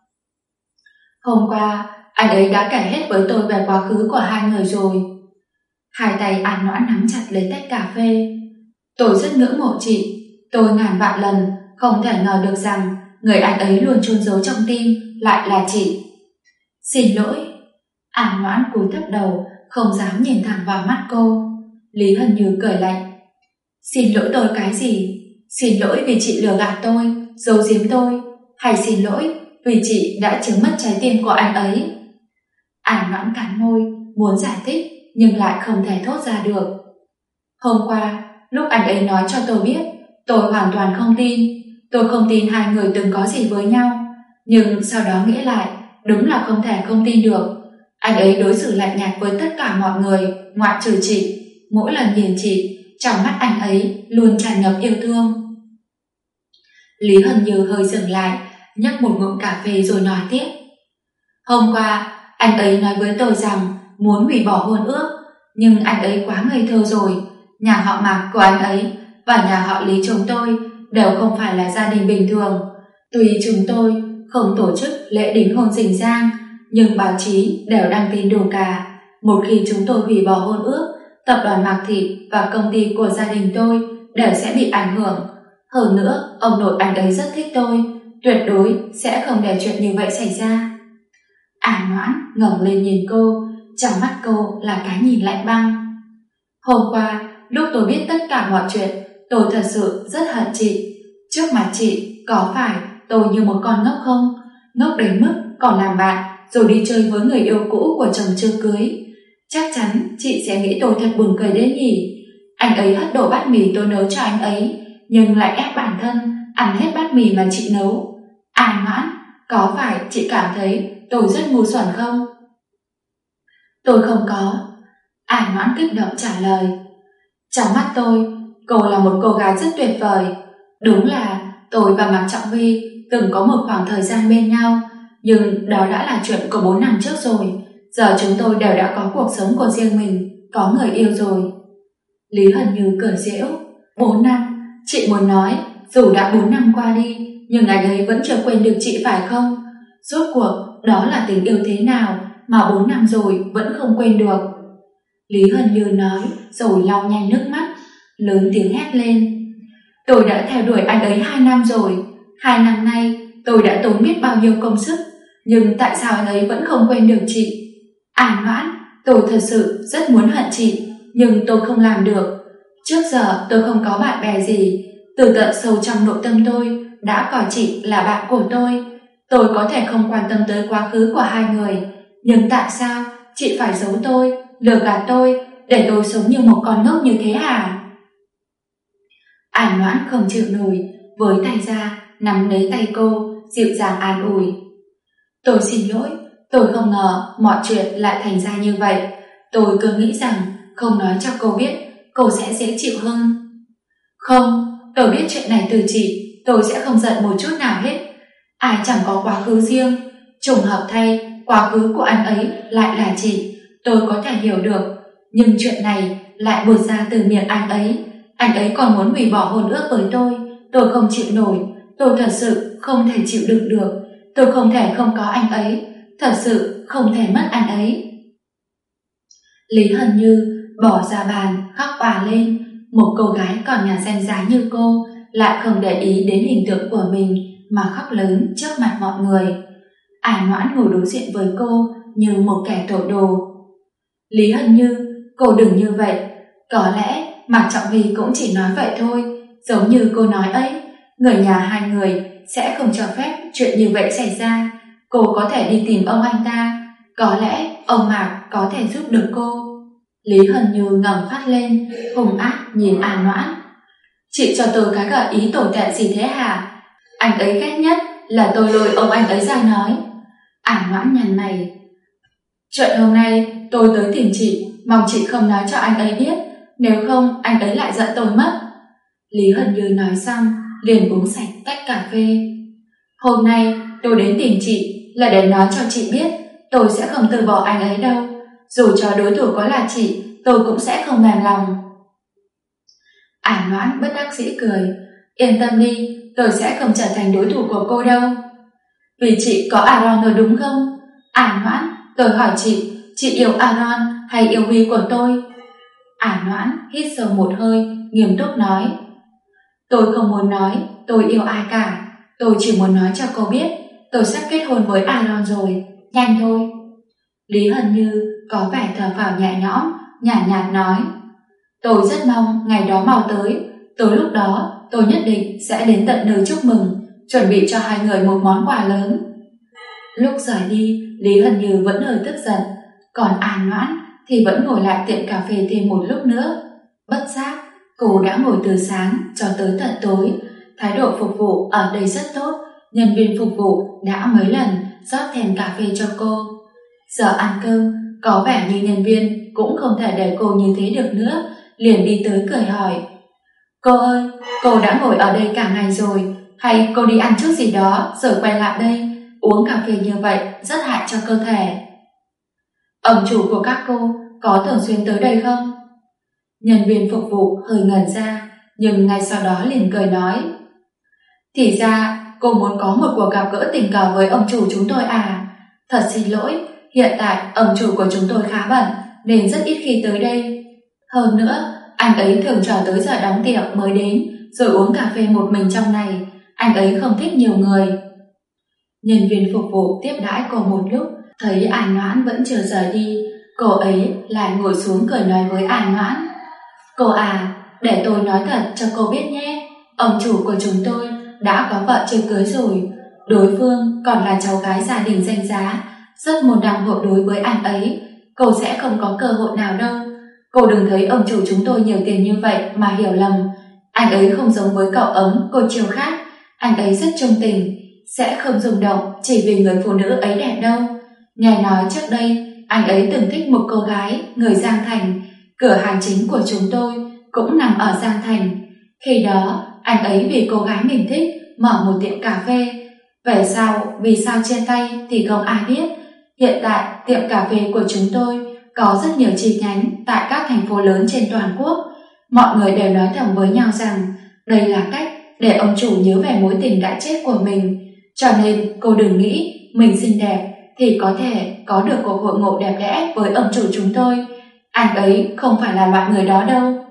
Hôm qua, anh ấy đã kể hết với tôi về quá khứ của hai người rồi. Hai tay An Noãn nắm chặt lấy tách cà phê. Tôi rất ngưỡng mộ chị, tôi ngàn vạn lần không thể ngờ được rằng người anh ấy luôn chôn giấu trong tim lại là chị. Xin lỗi. An Noãn cúi thấp đầu, không dám nhìn thẳng vào mắt cô. Lý Hân Như cười lạnh. Xin lỗi tôi cái gì? Xin lỗi vì chị lừa gạt tôi, giấu giếm tôi, hay xin lỗi vì chị đã chiếm mất trái tim của anh ấy? An Noãn cắn môi, muốn giải thích nhưng lại không thể thốt ra được. Hôm qua, lúc anh ấy nói cho tôi biết, tôi hoàn toàn không tin. Tôi không tin hai người từng có gì với nhau, nhưng sau đó nghĩ lại, đúng là không thể không tin được. Anh ấy đối xử lạnh nhạt với tất cả mọi người, ngoại trừ chị. Mỗi lần nhìn chị, trong mắt anh ấy luôn tràn ngập yêu thương. Lý Hân Như hơi dừng lại, nhấp một ngụm cà phê rồi nói tiếp. Hôm qua, anh ấy nói với tôi rằng muốn hủy bỏ hôn ước, nhưng anh ấy quá ngây thơ rồi. Nhà họ Mạc của anh ấy và nhà họ Lý chúng tôi đều không phải là gia đình bình thường. Tuy chúng tôi không tổ chức lễ đính hôn rình rang, nhưng báo chí đều đăng tin đủ cả. Một khi chúng tôi hủy bỏ hôn ước, tập đoàn Mạc Thị và công ty của gia đình tôi đều sẽ bị ảnh hưởng. Hơn nữa, ông nội anh ấy rất thích tôi, tuyệt đối sẽ không để chuyện như vậy xảy ra. An Noãn ngẩng lên nhìn cô, trong mắt cô là cái nhìn lạnh băng. Hôm qua, lúc tôi biết tất cả mọi chuyện, tôi thật sự rất hận chị. Trước mặt chị, có phải tôi như một con ngốc không? Ngốc đến mức còn làm bạn rồi đi chơi với người yêu cũ của chồng chưa cưới. Chắc chắn chị sẽ nghĩ tôi thật buồn cười đấy nhỉ. Anh ấy hất đổ bát mì tôi nấu cho anh ấy, nhưng lại ép bản thân ăn hết bát mì mà chị nấu. An Noãn, có phải chị cảm thấy tôi rất ngu xuẩn không? Tôi không có. An Noãn kích động trả lời. Trong mắt tôi, cô là một cô gái rất tuyệt vời. Đúng là tôi và Mạc Trọng Huy từng có một khoảng thời gian bên nhau, nhưng đó đã là chuyện của 4 năm trước rồi. Giờ chúng tôi đều đã có cuộc sống của riêng mình, có người yêu rồi. Lý Hân Như cười giễu. 4 năm, chị muốn nói dù đã 4 năm qua đi, nhưng anh ấy vẫn chưa quên được chị phải không? Rốt cuộc đó là tình yêu thế nào mà 4 năm rồi vẫn không quên được? Lý Hân Như nói rồi lau nhanh nước mắt, lớn tiếng hét lên. Tôi đã theo đuổi anh ấy 2 năm rồi. 2 năm nay tôi đã tốn biết bao nhiêu công sức, nhưng tại sao anh ấy vẫn không quên được chị? An Noãn, tôi thật sự rất muốn hận chị, nhưng tôi không làm được. Trước giờ tôi không có bạn bè gì, từ tận sâu trong nội tâm tôi đã coi chị là bạn của tôi. Tôi có thể không quan tâm tới quá khứ của hai người, nhưng tại sao chị phải giấu tôi, lừa gạt tôi, để tôi sống như một con ngốc như thế hả? An Noãn không chịu nổi, với tay ra nắm lấy tay cô, dịu dàng an ủi. Tôi xin lỗi, tôi không ngờ mọi chuyện lại thành ra như vậy. Tôi cứ nghĩ rằng không nói cho cô biết, cô sẽ dễ chịu hơn. Không, tôi biết chuyện này từ chị, tôi sẽ không giận một chút nào hết. Ai chẳng có quá khứ riêng, trùng hợp thay, quá khứ của anh ấy lại là chị, tôi có thể hiểu được. Nhưng chuyện này lại buột ra từ miệng anh ấy còn muốn hủy bỏ hôn ước với tôi không chịu nổi, tôi thật sự không thể chịu đựng được, tôi không thể không có anh ấy, thật sự không thể mất anh ấy. Lý Hân Như bỏ ra bàn khóc òa lên, một cô gái còn nhà danh giá như cô lại không để ý đến hình tượng của mình mà khóc lớn trước mặt mọi người. An Noãn ngồi đối diện với cô như một kẻ tội đồ. Lý Hân Như, cô đừng như vậy, có lẽ Mạc Trọng Huy cũng chỉ nói vậy thôi, giống như cô nói ấy, người nhà hai người sẽ không cho phép chuyện như vậy xảy ra. Cô có thể đi tìm ông anh ta, có lẽ ông Mạc có thể giúp được cô. Lý Hân Như ngẩng phát lên, hung ác nhìn An Noãn. Chị cho tôi cái gợi ý tồi tệ gì thế hả? Anh ấy ghét nhất là tôi lôi ông anh ấy ra nói. An Noãn nhăn mày. Chuyện hôm nay tôi tới tìm chị, mong chị không nói cho anh ấy biết, nếu không anh ấy lại giận tôi mất. Lý Hân Như nói xong liền uống sạch tách cà phê. Hôm nay tôi đến tìm chị là để nói cho chị biết tôi sẽ không từ bỏ anh ấy đâu, dù cho đối thủ có là chị tôi cũng sẽ không mềm lòng. An Noãn bất đắc dĩ cười. Yên tâm đi, tôi sẽ không trở thành đối thủ của cô đâu. Vì chị có Aaron rồi đúng không? An Noãn, tôi hỏi chị yêu Aaron hay yêu Huy của tôi? An Noãn hít sâu một hơi, nghiêm túc nói. Tôi không muốn nói tôi yêu ai cả, tôi chỉ muốn nói cho cô biết tôi sắp kết hôn với Aaron rồi, nhanh thôi. Lý Hân Như có vẻ thở phào nhẹ nhõm, nhàn nhạt nói. Tôi rất mong ngày đó mau tới, tới lúc đó tôi nhất định sẽ đến tận nơi chúc mừng, chuẩn bị cho hai người một món quà lớn. Lúc rời đi, Lý Hân Như vẫn hơi tức giận, còn An Noãn thì vẫn ngồi lại tiệm cà phê thêm một lúc nữa. Bất giác, cô đã ngồi từ sáng cho tới tận tối, thái độ phục vụ ở đây rất tốt, nhân viên phục vụ đã mấy lần rót thêm cà phê cho cô. Giờ ăn cơm, có vẻ như nhân viên cũng không thể để cô như thế được nữa, liền đi tới cười hỏi. Cô ơi, cô đã ngồi ở đây cả ngày rồi, hay cô đi ăn chút gì đó rồi quay lại đây? Uống cà phê như vậy rất hại cho cơ thể. Ông chủ của các cô có thường xuyên tới đây không? Nhân viên phục vụ hơi ngẩn ra, nhưng ngay sau đó liền cười nói. Thì ra cô muốn có một cuộc gặp gỡ tình cờ với ông chủ chúng tôi à? Thật xin lỗi, hiện tại ông chủ của chúng tôi khá bận nên rất ít khi tới đây. Hơn nữa, anh ấy thường chờ tới giờ đóng tiệm mới đến, rồi uống cà phê một mình trong này. Anh ấy không thích nhiều người. Nhân viên phục vụ tiếp đãi cô một lúc, thấy An Noãn vẫn chưa rời đi, cô ấy lại ngồi xuống cười nói với An Noãn. Cô à, để tôi nói thật cho cô biết nhé, ông chủ của chúng tôi đã có vợ chưa cưới rồi, đối phương còn là cháu gái gia đình danh giá, rất môn đăng hộ đối với anh ấy, cô sẽ không có cơ hội nào đâu. Cô đừng thấy ông chủ chúng tôi nhiều tiền như vậy mà hiểu lầm, anh ấy không giống với cậu ấm cô Triều khác, anh ấy rất trung tình, sẽ không rung động chỉ vì người phụ nữ ấy đẹp đâu. Nghe nói trước đây anh ấy từng thích một cô gái người Giang Thành, cửa hàng chính của chúng tôi cũng nằm ở Giang Thành. Khi đó anh ấy vì cô gái mình thích mở một tiệm cà phê, Vì sao chia tay thì không ai biết. Hiện tại tiệm cà phê của chúng tôi có rất nhiều chi nhánh tại các thành phố lớn trên toàn quốc. Mọi người đều nói thầm với nhau rằng đây là cách để ông chủ nhớ về mối tình đã chết của mình. Cho nên cô đừng nghĩ mình xinh đẹp thì có thể có được cuộc hội ngộ đẹp đẽ với ông chủ chúng tôi. Anh ấy không phải là loại người đó đâu.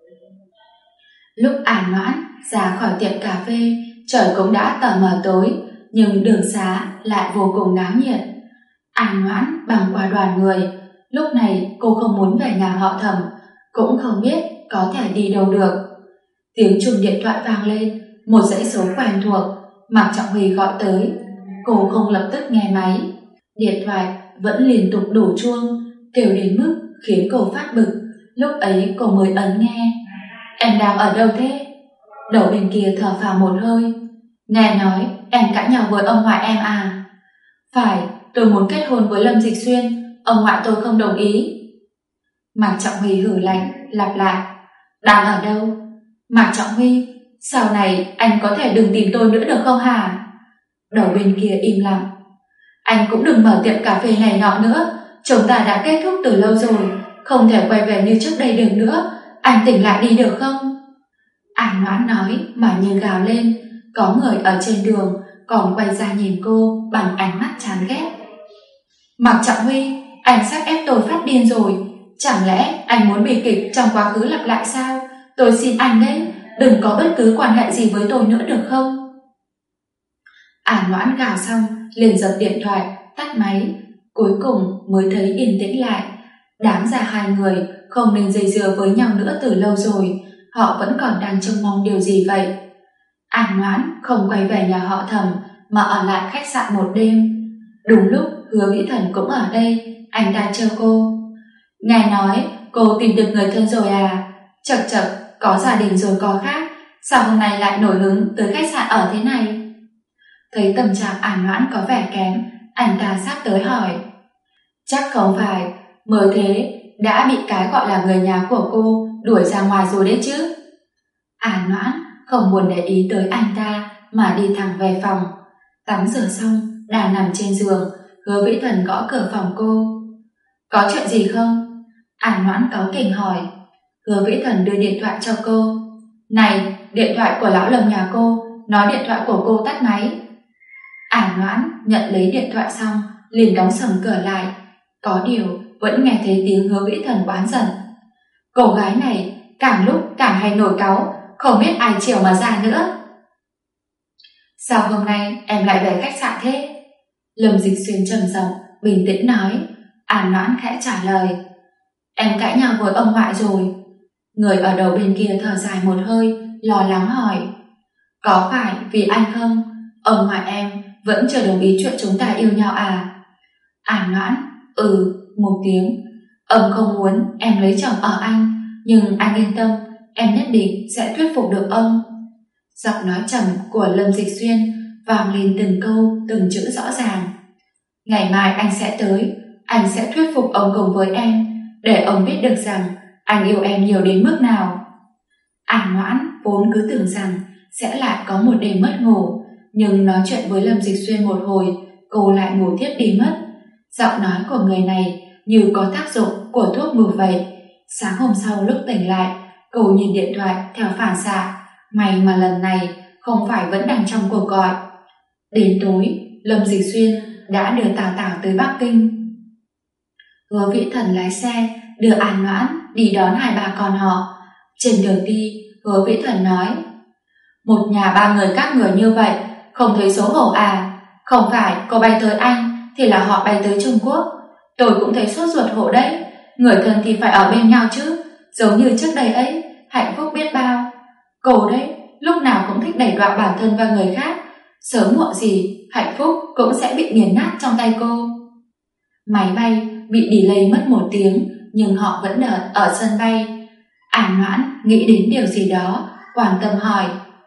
Lúc An Noãn ra khỏi tiệm cà phê, trời cũng đã tờ mờ tối, nhưng đường xá lại vô cùng náo nhiệt. An Noãn băng qua đoàn người. Lúc này cô không muốn về nhà họ Thẩm, cũng không biết có thể đi đâu được. Tiếng chuông điện thoại vang lên, một dãy số quen thuộc, Mạc Trọng Huy gọi tới. Cô không lập tức nghe máy. Điện thoại vẫn liên tục đổ chuông, kêu đến mức khiến cô phát bực. Lúc ấy cô mới ấn nghe. Em đang ở đâu thế? Đầu bên kia thở phào một hơi. Nghe nói em cãi nhau với ông ngoại em à? Phải, tôi muốn kết hôn với Lâm Dịch Xuyên, ông ngoại tôi không đồng ý. Mạc Trọng Huy hử lạnh, lặp lại. Đang ở đâu? Mạc Trọng Huy, sau này anh có thể đừng tìm tôi nữa được không hả? Đầu bên kia im lặng. Anh cũng đừng mở tiệm cà phê này nọ nữa, chúng ta đã kết thúc từ lâu rồi, không thể quay về như trước đây được nữa. Anh tỉnh lại đi được không? An Noãn nói mà như gào lên. Có người ở trên đường còn quay ra nhìn cô bằng ánh mắt chán ghét. Mạc Trọng Huy, anh sắp ép tôi phát điên rồi. Chẳng lẽ anh muốn bi kịch trong quá khứ lặp lại sao? Tôi xin anh đấy, đừng có bất cứ quan hệ gì với tôi nữa được không? An Noãn gào xong liền giật điện thoại, tắt máy. Cuối cùng mới thấy yên tĩnh lại. Đáng ra hai người không nên dây dưa với nhau nữa từ lâu rồi. Họ vẫn còn đang trông mong điều gì vậy? An Noãn không quay về nhà họ Thẩm mà ở lại khách sạn một đêm. Đúng lúc Hứa Vĩ Thần cũng ở đây, anh ta chờ cô. Nghe nói cô tìm được người thân rồi à? Chậc chậc, có gia đình rồi có khác, sao hôm nay lại nổi hứng tới khách sạn ở thế này? Thấy tâm trạng An Noãn có vẻ kém, anh ta sắp tới hỏi. Chắc không phải, mới thế đã bị cái gọi là người nhà của cô đuổi ra ngoài rồi đấy chứ? An Noãn không buồn để ý tới anh ta mà đi thẳng về phòng. Tắm rửa xong, đang nằm trên giường, Hứa Vĩ Thần gõ cửa phòng cô. Có chuyện gì không? An Noãn cáu kỉnh hỏi. Hứa Vĩ Thần đưa điện thoại cho cô. Này, điện thoại của lão Lâm nhà cô, nói điện thoại của cô tắt máy. An Noãn nhận lấy điện thoại xong, liền đóng sầm cửa lại. Có điều vẫn nghe thấy tiếng Hứa Vĩ Thần oán giận. Cô gái này càng lúc càng hay nổi cáu, không biết ai chiều mà ra nữa. Sao hôm nay em lại về khách sạn thế? Lâm Dịch Xuyên trầm giọng, bình tĩnh nói. An Noãn khẽ trả lời. Em cãi nhau với ông ngoại rồi. Người ở đầu bên kia thở dài một hơi, lo lắng hỏi. Có phải vì anh không? Ông ngoại em vẫn chưa đồng ý chuyện chúng ta yêu nhau à? An Noãn, một tiếng. Ông không muốn em lấy chồng ở anh, nhưng anh yên tâm, em nhất định sẽ thuyết phục được ông. Giọng nói trầm của Lâm Dịch Xuyên vang lên từng câu, từng chữ rõ ràng. Ngày mai anh sẽ tới, anh sẽ thuyết phục ông cùng với em, để ông biết được rằng anh yêu em nhiều đến mức nào. An Noãn vốn cứ tưởng rằng sẽ lại có một đêm mất ngủ, nhưng nói chuyện với Lâm Dịch Xuyên một hồi, cô lại ngủ thiếp đi mất. Giọng nói của người này như có tác dụng của thuốc ngủ vậy. Sáng hôm sau lúc tỉnh lại, cô nhìn điện thoại theo phản xạ. May mà lần này không phải vẫn đang trong cuộc gọi. Đến tối, Lâm Dịch Xuyên đã đưa Tào Tào tới Bắc Kinh. Hứa Vĩ Thần lái xe đưa An Noãn đi đón hai bà con họ. Trên đường đi, Hứa Vĩ Thần nói. Một nhà ba người các người như vậy, không thấy xấu hổ à? Không phải cô bay tới Anh thì là họ bay tới Trung Quốc. Tôi cũng thấy sốt ruột hộ đấy. Người thân thì phải ở bên nhau chứ, giống như trước đây ấy, hạnh phúc biết bao. Cô đấy, lúc nào cũng thích đẩy đọa bản thân vào người khác. Sớm muộn gì, hạnh phúc cũng sẽ bị nghiền nát trong tay cô. Máy bay bị delay mất 1 tiếng, nhưng họ vẫn đợi ở sân bay. An Noãn nghĩ đến điều gì đó, quan tâm hỏi.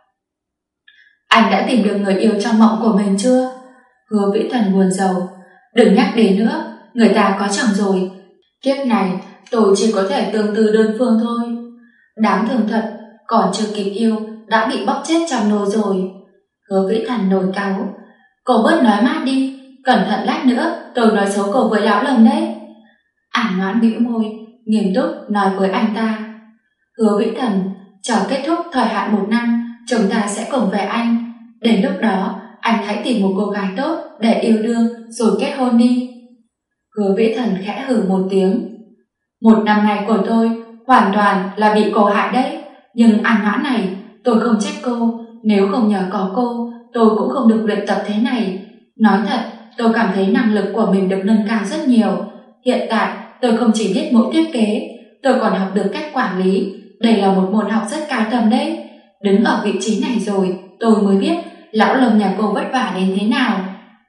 Anh đã tìm được người yêu trong mộng của mình chưa? Hứa Vĩ Thần buồn rầu. Đừng nhắc đến nữa, người ta có chồng rồi. Kiếp này tôi chỉ có thể tương tư đơn phương thôi. Đáng thương thật, còn chưa kịp yêu đã bị bóc chết trong nồi rồi. Hứa Vĩ Thần nổi cáu. Cô bớt nói mát đi, cẩn thận lát nữa tôi nói xấu cô với lão Lâm đấy. An Noãn bĩu môi, nghiêm túc nói với anh ta. Hứa Vĩ Thần, chờ kết thúc thời hạn 1 năm, chúng ta sẽ cùng về Anh. Đến lúc đó, anh hãy tìm một cô gái tốt để yêu đương rồi kết hôn đi. Hứa Vĩ Thần khẽ hừ một tiếng. 1 năm này của tôi hoàn toàn là bị cô hại đấy. Nhưng An Noãn này, tôi không trách cô. Nếu không nhờ có cô, tôi cũng không được luyện tập thế này. Nói thật, tôi cảm thấy năng lực của mình được nâng cao rất nhiều. Hiện tại, tôi không chỉ biết mỗi thiết kế, tôi còn học được cách quản lý. Đây là một môn học rất cao tầm đấy. Đứng ở vị trí này rồi, tôi mới biết lão Lâm nhà cô vất vả đến thế nào.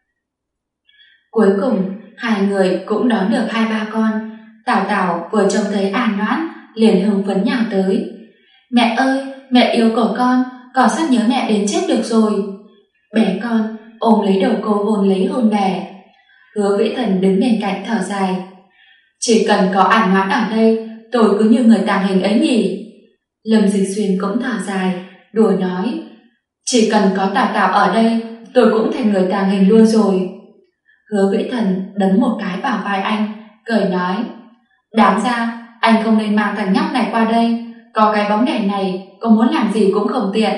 Cuối cùng, hai người cũng đón được 2-3 con. Tảo Tảo vừa trông thấy An Noãn liền hưng phấn nhào tới. Mẹ ơi, mẹ yêu của con sắp nhớ mẹ đến chết được rồi. Bé con ôm lấy đầu cô hôn lấy hôn bè. Hứa Vĩ Thần đứng bên cạnh thở dài. Chỉ cần có An Noãn ở đây, tôi cứ như người tàng hình ấy nhỉ. Lâm Dịch Xuyên cũng thở dài, đùa nói. Chỉ cần có Tảo Tảo ở đây, tôi cũng thành người tàng hình luôn rồi. Hứa Vĩ Thần đấm một cái vào vai anh, cười nói. Đáng ra, anh không nên mang thằng nhóc này qua đây. Có cái bóng đèn này, có muốn làm gì cũng không tiện.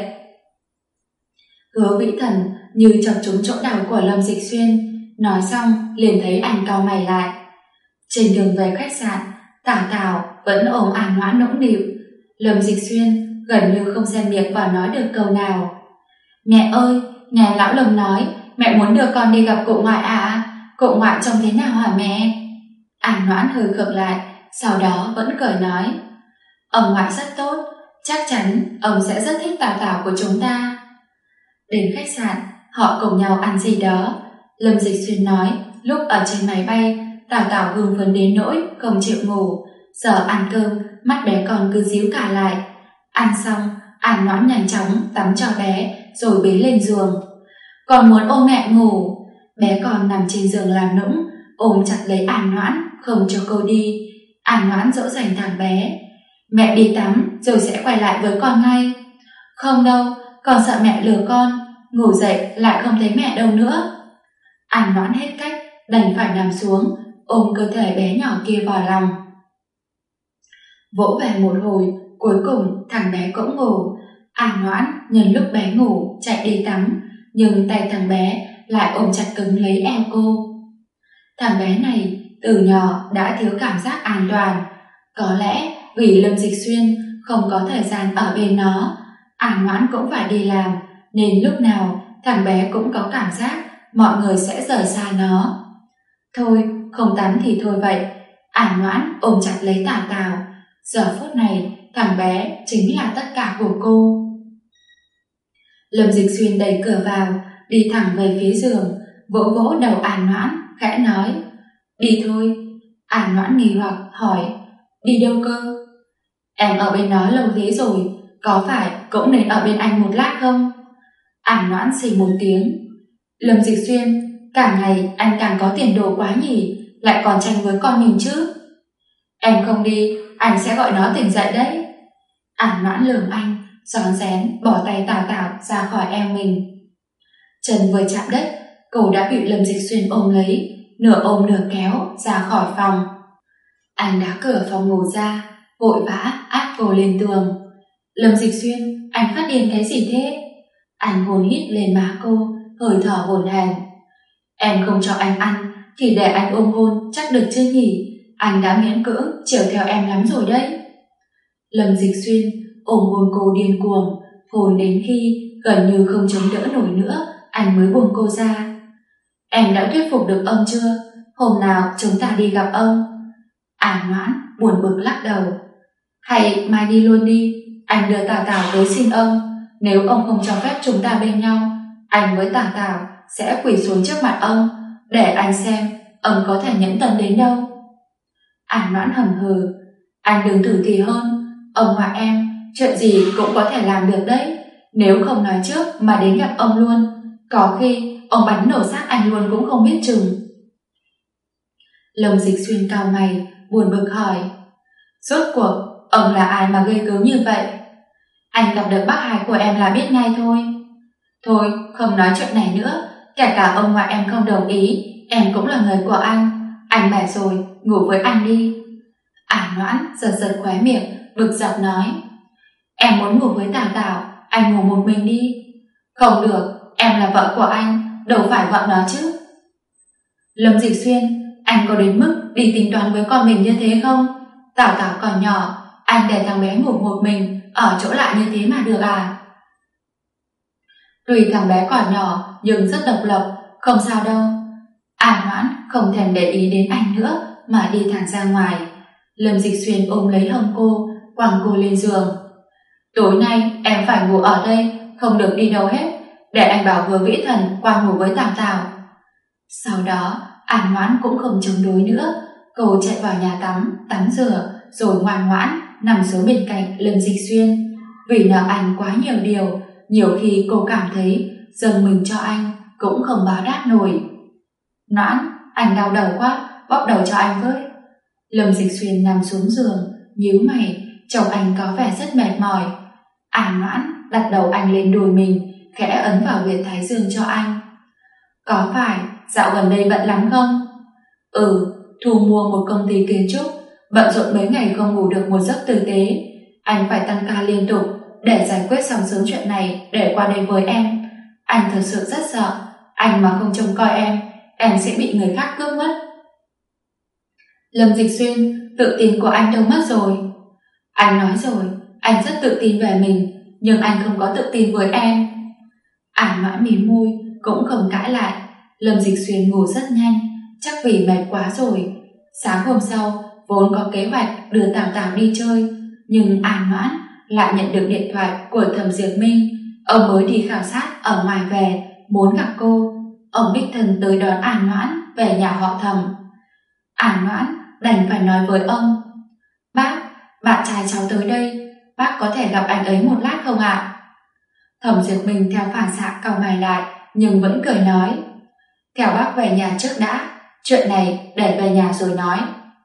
Hứa Vĩ Thần như chọc trúng chỗ đau của Lâm Dịch Xuyên. Nói xong liền thấy anh cau mày lại. Trên đường về khách sạn, Tảo Tảo vẫn ôm An Noãn nũng nịu. Lâm Dịch Xuyên gần như không xen miệng và nói được câu nào. Mẹ ơi, nghe lão Lâm nói mẹ muốn đưa con đi gặp cụ ngoại à? Cụ ngoại trông thế nào hả mẹ? An Noãn hơi khựng lại, sau đó vẫn cười nói. Ông ngoại rất tốt, chắc chắn ông sẽ rất thích Tảo Tảo của chúng ta. Đến khách sạn, họ cùng nhau ăn gì đó. Lâm Dịch Xuyên nói lúc ở trên máy bay, Tảo Tảo hưng phấn đến nỗi không chịu ngủ. Giờ ăn cơm, mắt bé con cứ díu cả lại. Ăn xong, An Noãn nhanh chóng tắm cho bé rồi bế lên giường. Con muốn ôm mẹ ngủ. Bé con nằm trên giường làm nũng, ôm chặt lấy An Noãn không cho cô đi. An Noãn dỗ dành thằng bé. Mẹ đi tắm rồi sẽ quay lại với con ngay. Không đâu, con sợ mẹ lừa con, ngủ dậy lại không thấy mẹ đâu nữa. An Noãn hết cách, đành phải nằm xuống, ôm cơ thể bé nhỏ kia vào lòng. Vỗ về một hồi, cuối cùng thằng bé cũng ngủ. An Noãn nhân lúc bé ngủ chạy đi tắm, nhưng tay thằng bé lại ôm chặt cứng lấy eo cô. Thằng bé này từ nhỏ đã thiếu cảm giác an toàn. Có lẽ vì Lâm Dịch Xuyên không có thời gian ở bên nó, An Noãn cũng phải đi làm, nên lúc nào thằng bé cũng có cảm giác mọi người sẽ rời xa nó. Thôi, không tắm thì thôi vậy. An Noãn ôm chặt lấy Tảo Tảo. Giờ phút này, thằng bé chính là tất cả của cô. Lâm Dịch Xuyên đẩy cửa vào, đi thẳng về phía giường, vỗ vỗ đầu An Noãn, khẽ nói. Đi thôi. An Noãn nghi hoặc hỏi. Đi đâu cơ? Em ở bên nó lâu thế rồi, có phải cũng nên ở bên anh một lát không? An Noãn xì một tiếng. Lâm Dịch Xuyên, càng ngày anh càng có tiền đồ quá nhỉ, lại còn tranh với con mình chứ. Em không đi, anh sẽ gọi nó tỉnh dậy đấy. An Noãn lườm anh, rón rén bỏ tay Tảo Tảo ra khỏi eo mình. Chân vừa chạm đất, cô đã bị Lâm Dịch Xuyên ôm lấy, nửa ôm nửa kéo ra khỏi phòng. Anh đá cửa phòng ngủ ra, vội vã áp cô lên tường. Lâm Dịch Xuyên, anh phát điên cái gì thế? Anh hôn hít lên má cô, hơi thở hổn hển. Em không cho anh ăn thì để anh ôm hôn chắc được chưa nhỉ? Anh đã miễn cưỡng chiều theo em lắm rồi đấy. Lâm Dịch Xuyên ôm hôn cô điên cuồng, hôn đến khi gần như không chống đỡ nổi nữa, anh mới buông cô ra. Em đã thuyết phục được ông chưa? Hôm nào chúng ta đi gặp ông? An Noãn buồn bực lắc đầu. Hay mai đi luôn đi, anh đưa Tảo Tảo tới xin ông. Nếu ông không cho phép chúng ta bên nhau, anh với Tảo Tảo sẽ quỳ xuống trước mặt ông, để anh xem ông có thể nhẫn tâm đến đâu. An Noãn hầm hừ. Anh đừng thử thì hơn. Ông và em chuyện gì cũng có thể làm được đấy. Nếu không nói trước mà đến gặp ông luôn, có khi ông bắn nổ xác anh luôn cũng không biết chừng. Lâm Dịch Xuyên cau mày, buồn bực hỏi. Rốt cuộc ông là ai mà gây gớm như vậy? Anh gặp được bác Hải của em là biết ngay thôi. Thôi, không nói chuyện này nữa, kể cả ông ngoại em không đồng ý, em cũng là người của anh mệt rồi, ngủ với anh đi. Ả Noãn giật giật khóe miệng, bực dọc nói, em muốn ngủ với Tào Tào, anh ngủ một mình đi. Không được, em là vợ của anh, đâu phải vợ nó chứ. Lâm Dịch Xuyên, anh có đến mức đi tính toán với con mình như thế không? Tào Tào còn nhỏ, anh để thằng bé ngủ một mình ở chỗ lại như thế mà được à? Tuy thằng bé còn nhỏ nhưng rất độc lập, không sao đâu. Ả Noãn không thèm để ý đến anh nữa mà đi thẳng ra ngoài. Lâm Dịch Xuyên ôm lấy hông cô, quàng cô lên giường. Tối nay em phải ngủ ở đây, không được đi đâu hết, để anh bảo Hứa Vĩ Thần qua ngủ với Tào Tào. Sau đó Ả Noãn cũng không chống đối nữa, cô chạy vào nhà tắm rửa rồi ngoan ngoãn nằm xuống bên cạnh Lâm Dịch Xuyên. Vì nợ anh quá nhiều điều, nhiều khi cô cảm thấy dâng mình cho anh cũng không báo đáp nổi. Noãn, anh đau đầu quá, bóp đầu cho anh với. Lâm Dịch Xuyên nằm xuống giường, nhíu mày, trông anh có vẻ rất mệt mỏi. Ả Noãn đặt đầu anh lên đùi mình, khẽ ấn vào huyệt thái dương cho anh. Có phải dạo gần đây bận lắm không? Thu mua một công ty kiến trúc, bận rộn mấy ngày không ngủ được một giấc tử tế. Anh phải tăng ca liên tục để giải quyết xong sớm chuyện này để qua đây với em. Anh thật sự rất sợ, anh mà không trông coi em sẽ bị người khác cướp mất. Lâm Dịch Xuyên, tự tin của anh đâu mất rồi? Anh nói rồi, anh rất tự tin về mình, nhưng anh không có tự tin với em. Ả Noãn mím môi, cũng không cãi lại. Lâm Dịch Xuyên ngủ rất nhanh, chắc vì mệt quá rồi. Sáng hôm sau, vốn có kế hoạch đưa Tào Tào đi chơi, nhưng Ả Noãn lại nhận được điện thoại của Thẩm Diệp Minh. Ông mới đi khảo sát ở ngoài về, muốn gặp cô. Ông đích thân tới đón Ả Noãn về nhà họ Thẩm. Ả Noãn đành phải nói với ông, bác, bạn trai cháu tới đây, bác có thể gặp anh ấy một lát không ạ? Thẩm Diệp Minh theo phản xạ cau mày lại, nhưng vẫn cười nói, theo bác về nhà trước đã, chuyện này để về nhà rồi nói.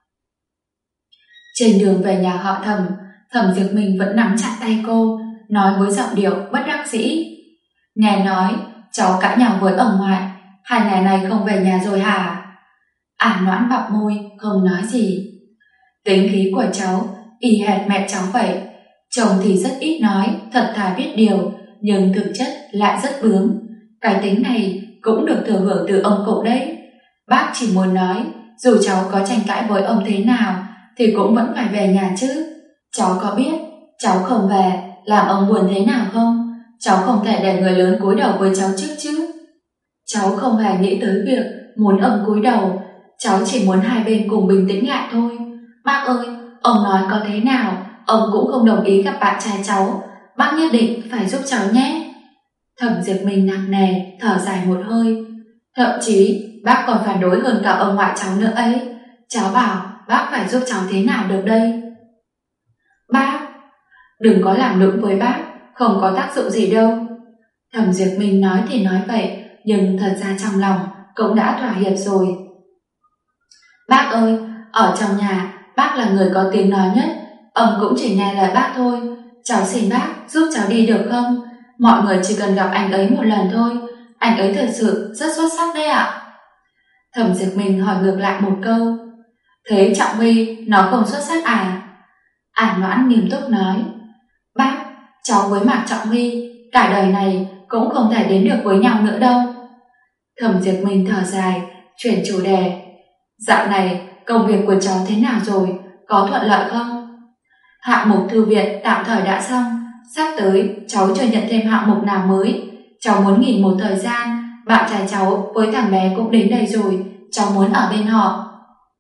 Trên đường về nhà họ Thẩm, Thẩm Diệp Minh vẫn nắm chặt tay cô, nói với giọng điệu bất đắc dĩ, nghe nói cháu cãi nhau với ông ngoại, 2 ngày này không về nhà rồi hả? Ả Noãn bặm môi, không nói gì. Tính khí của cháu y hệt mẹ cháu vậy, chồng thì rất ít nói, thật thà biết điều, nhưng thực chất lại rất bướng. Cái tính này cũng được thừa hưởng từ ông cụ đấy. Bác chỉ muốn nói, dù cháu có tranh cãi với ông thế nào thì cũng vẫn phải về nhà chứ. Cháu có biết cháu không về làm ông buồn thế nào không? Cháu không thể để người lớn cúi đầu với cháu trước chứ. Cháu không hề nghĩ tới việc muốn ông cúi đầu, cháu chỉ muốn hai bên cùng bình tĩnh lại thôi. Bác ơi, ông nói có thế nào, ông cũng không đồng ý gặp bạn trai cháu. Bác nhất định phải giúp cháu nhé. Thẩm Diệp Minh nặng nề thở dài một hơi. Thậm chí bác còn phản đối hơn cả ông ngoại cháu nữa ấy. Cháu bảo bác phải giúp cháu thế nào được đây? Bác, đừng có làm nũng với bác, không có tác dụng gì đâu. Thẩm Diệp Minh nói thì nói vậy, nhưng thật ra trong lòng cũng đã thỏa hiệp rồi. Bác ơi, ở trong nhà bác là người có tiếng nói nhất, ông cũng chỉ nghe lời bác thôi. Cháu xin bác giúp cháu đi được không? Mọi người chỉ cần gặp anh ấy một lần thôi, anh ấy thật sự rất xuất sắc đấy ạ. Thẩm Diệp Minh hỏi ngược lại một câu, thế Trọng Huy nó không xuất sắc à? Ả Noãn nghiêm túc nói, bác, cháu với Mạc Trọng Huy cả đời này cũng không thể đến được với nhau nữa đâu. Thẩm Diệp Minh thở dài, chuyển chủ đề, dạo này công việc của cháu thế nào rồi, có thuận lợi không? Hạng mục thư viện tạm thời đã xong, sắp tới cháu chưa nhận thêm hạng mục nào mới. Cháu muốn nghỉ một thời gian, bạn trai cháu với thằng bé cũng đến đây rồi, cháu muốn ở bên họ.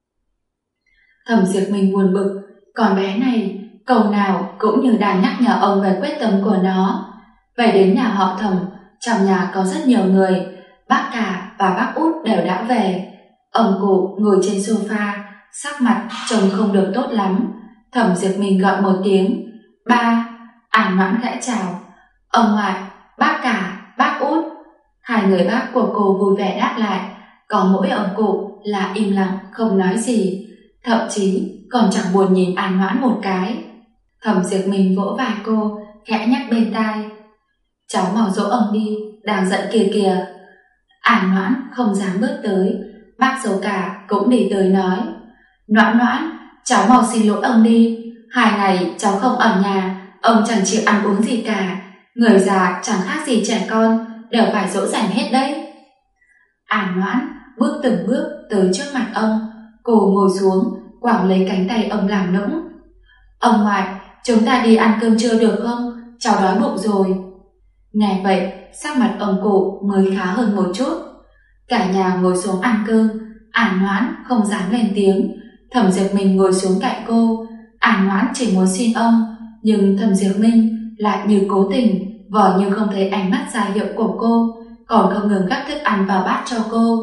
Thẩm Diệp Minh buồn bực, con bé này câu nào cũng như đang nhắc nhở ông về quyết tâm của nó. Về đến nhà họ Thẩm, trong nhà có rất nhiều người, bác cả và bác út đều đã về. Ông cụ ngồi trên sofa, sắc mặt trông không được tốt lắm. Thẩm Diệp Minh gọi một tiếng, ba. Ả Noãn khẽ chào, ông ngoại, bác cả, bác út. Hai người bác của cô vui vẻ đáp lại, có mỗi ông cụ là im lặng không nói gì, thậm chí còn chẳng buồn nhìn Ả Noãn một cái. Thẩm Diệp Minh vỗ vai cô, khẽ nhắc bên tai, cháu mau dỗ ông đi, đang giận kìa kìa. An Noãn không dám bước tới. Bác dâu cả cũng đi tới nói: Noãn Noãn, cháu mau xin lỗi ông đi. 2 ngày cháu không ở nhà, ông chẳng chịu ăn uống gì cả. Người già chẳng khác gì trẻ con, đều phải dỗ dành hết đấy. An Noãn bước từng bước tới trước mặt ông. Cô ngồi xuống, quàng lấy cánh tay ông làm nũng: Ông ngoại, chúng ta đi ăn cơm trưa được không? Cháu đói bụng rồi. Nghe vậy, sắc mặt ông cụ mới khá hơn một chút. Cả nhà ngồi xuống ăn cơm. An Noãn không dám lên tiếng. Thẩm Diệp Minh ngồi xuống cạnh cô. An Noãn chỉ muốn xin ông, nhưng Thẩm Diệp Minh lại như cố tình, vờ như không thấy ánh mắt ra hiệu của cô, còn không ngừng gắp thức ăn vào bát cho cô.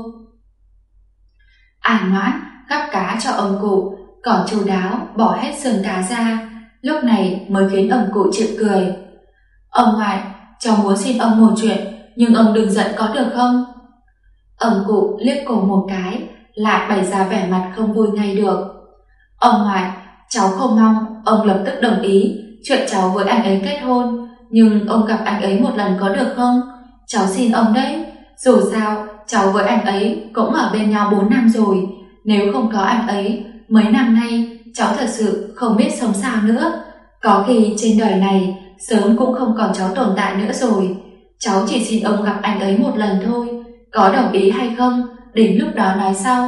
An Noãn gắp cá cho ông cụ, còn chu đáo bỏ hết xương cá ra, lúc này mới khiến ông cụ chịu cười. Ông ngoại, cháu muốn xin ông một chuyện, nhưng ông đừng giận có được không? Ông cụ liếc cô một cái, lại bày ra vẻ mặt không vui ngay được. Ông ngoại, cháu không mong ông lập tức đồng ý chuyện cháu với anh ấy kết hôn, nhưng ông gặp anh ấy một lần có được không? Cháu xin ông đấy, dù sao cháu với anh ấy cũng ở bên nhau 4 năm rồi. Nếu không có anh ấy, mấy năm nay cháu thật sự không biết sống sao nữa. Có khi trên đời này sớm cũng không còn cháu tồn tại nữa rồi. Cháu chỉ xin ông gặp anh ấy một lần thôi, có đồng ý hay không, đến lúc đó nói sau.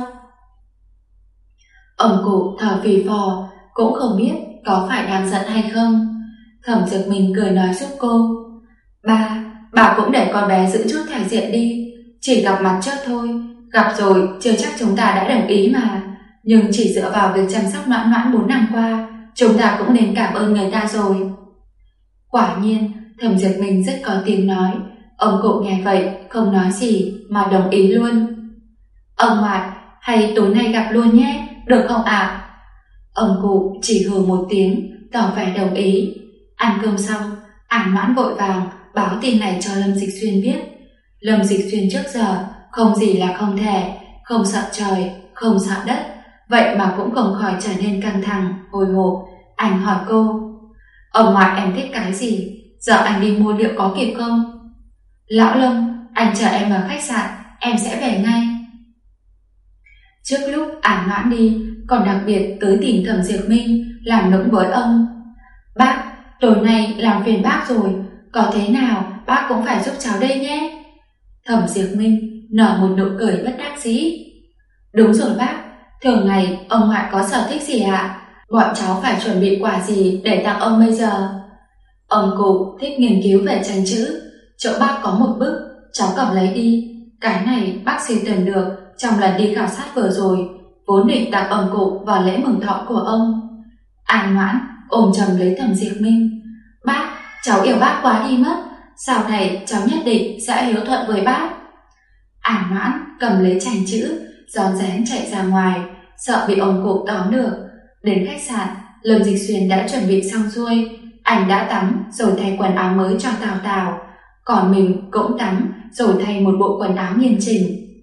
Ông cụ thở phì phò, cũng không biết có phải đang giận hay không. Thẩm Diệp Minh cười nói giúp cô: Bà cũng để con bé giữ chút thể diện đi. Chỉ gặp mặt trước thôi, gặp rồi chưa chắc chúng ta đã đồng ý mà. Nhưng chỉ dựa vào việc chăm sóc Noãn Noãn 4 năm qua, chúng ta cũng nên cảm ơn người ta rồi. Quả nhiên, Thẩm Diệp Minh rất có tiếng nói. Ông cụ nghe vậy không nói gì mà đồng ý luôn. Ông ngoại, hay tối nay gặp luôn nhé, được không ạ? Ông cụ chỉ hừ một tiếng, tỏ vẻ đồng ý. Ăn cơm xong, An Noãn vội vàng báo tin này cho Lâm Dịch Xuyên biết. Lâm Dịch Xuyên trước giờ không gì là không thể, không sợ trời, không sợ đất, vậy mà cũng không khỏi trở nên căng thẳng, hồi hộp. Anh hỏi cô: Ông ngoại em thích cái gì? Giờ anh đi mua liệu có kịp không? Lão Lâm, anh chờ em ở khách sạn, em sẽ về ngay. Trước lúc An Noãn đi, còn đặc biệt tới tìm Thẩm Diệp Minh làm nũng với ông. Bác, tối nay làm phiền bác rồi, có thế nào bác cũng phải giúp cháu đây nhé. Thẩm Diệp Minh nở một nụ cười bất đắc dĩ. Đúng rồi bác, thường ngày ông ngoại có sở thích gì ạ? Bọn cháu phải chuẩn bị quà gì để tặng ông bây giờ? Ông cụ thích nghiên cứu về tranh chữ, chỗ bác có một bức, cháu cầm lấy đi. Cái này bác sưu tầm được trong lần đi khảo sát vừa rồi, vốn định tặng ông cụ vào lễ mừng thọ của ông. An Noãn ôm chầm lấy Thẩm Diệp Minh. Bác, cháu yêu bác quá đi mất, sau này cháu nhất định sẽ hiếu thuận với bác. An Noãn cầm lấy tranh chữ, rón rén chạy ra ngoài, sợ bị ông cụ tóm được. Đến khách sạn, Lâm Dịch Xuyên đã chuẩn bị xong xuôi. Anh đã tắm rồi thay quần áo mới cho Tào Tào, còn mình cũng tắm rồi thay một bộ quần áo nghiêm chỉnh.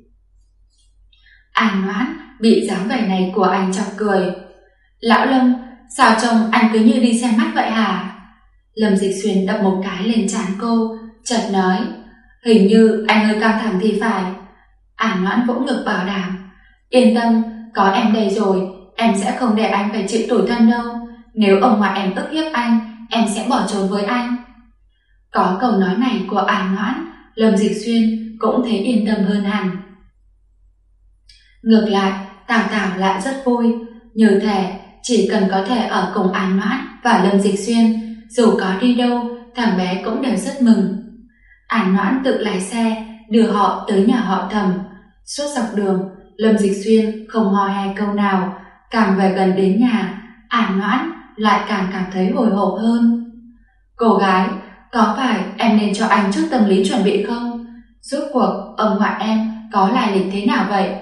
An Noãn bị dáng vẻ này của anh chọc cười. Lão Lâm, sao trông anh cứ như đi xem mắt vậy hả? Lâm Dịch Xuyên đập một cái lên trán cô, chợt nói: Hình như anh hơi căng thẳng thì phải. An Noãn vỗ ngực bảo đảm: Yên tâm, có em đây rồi, em sẽ không để anh phải chịu tủi thân đâu. Nếu ông ngoại em ức hiếp anh, em sẽ bỏ trốn với anh. Có câu nói này của An Noãn, Lâm Dịch Xuyên cũng thấy yên tâm hơn hẳn. Ngược lại, Tào Tào lại rất vui, như thể chỉ cần có thể ở cùng An Noãn và Lâm Dịch Xuyên, dù có đi đâu, thằng bé cũng đều rất mừng. An Noãn tự lái xe đưa họ tới nhà họ Thẩm. Suốt dọc đường, Lâm Dịch Xuyên không hò hè câu nào. Càng về gần đến nhà, An Noãn lại càng cảm thấy hồi hộp hơn. Cô gái, có phải em nên cho anh chút tâm lý chuẩn bị không? Rốt cuộc ông ngoại em có lai lịch thế nào vậy?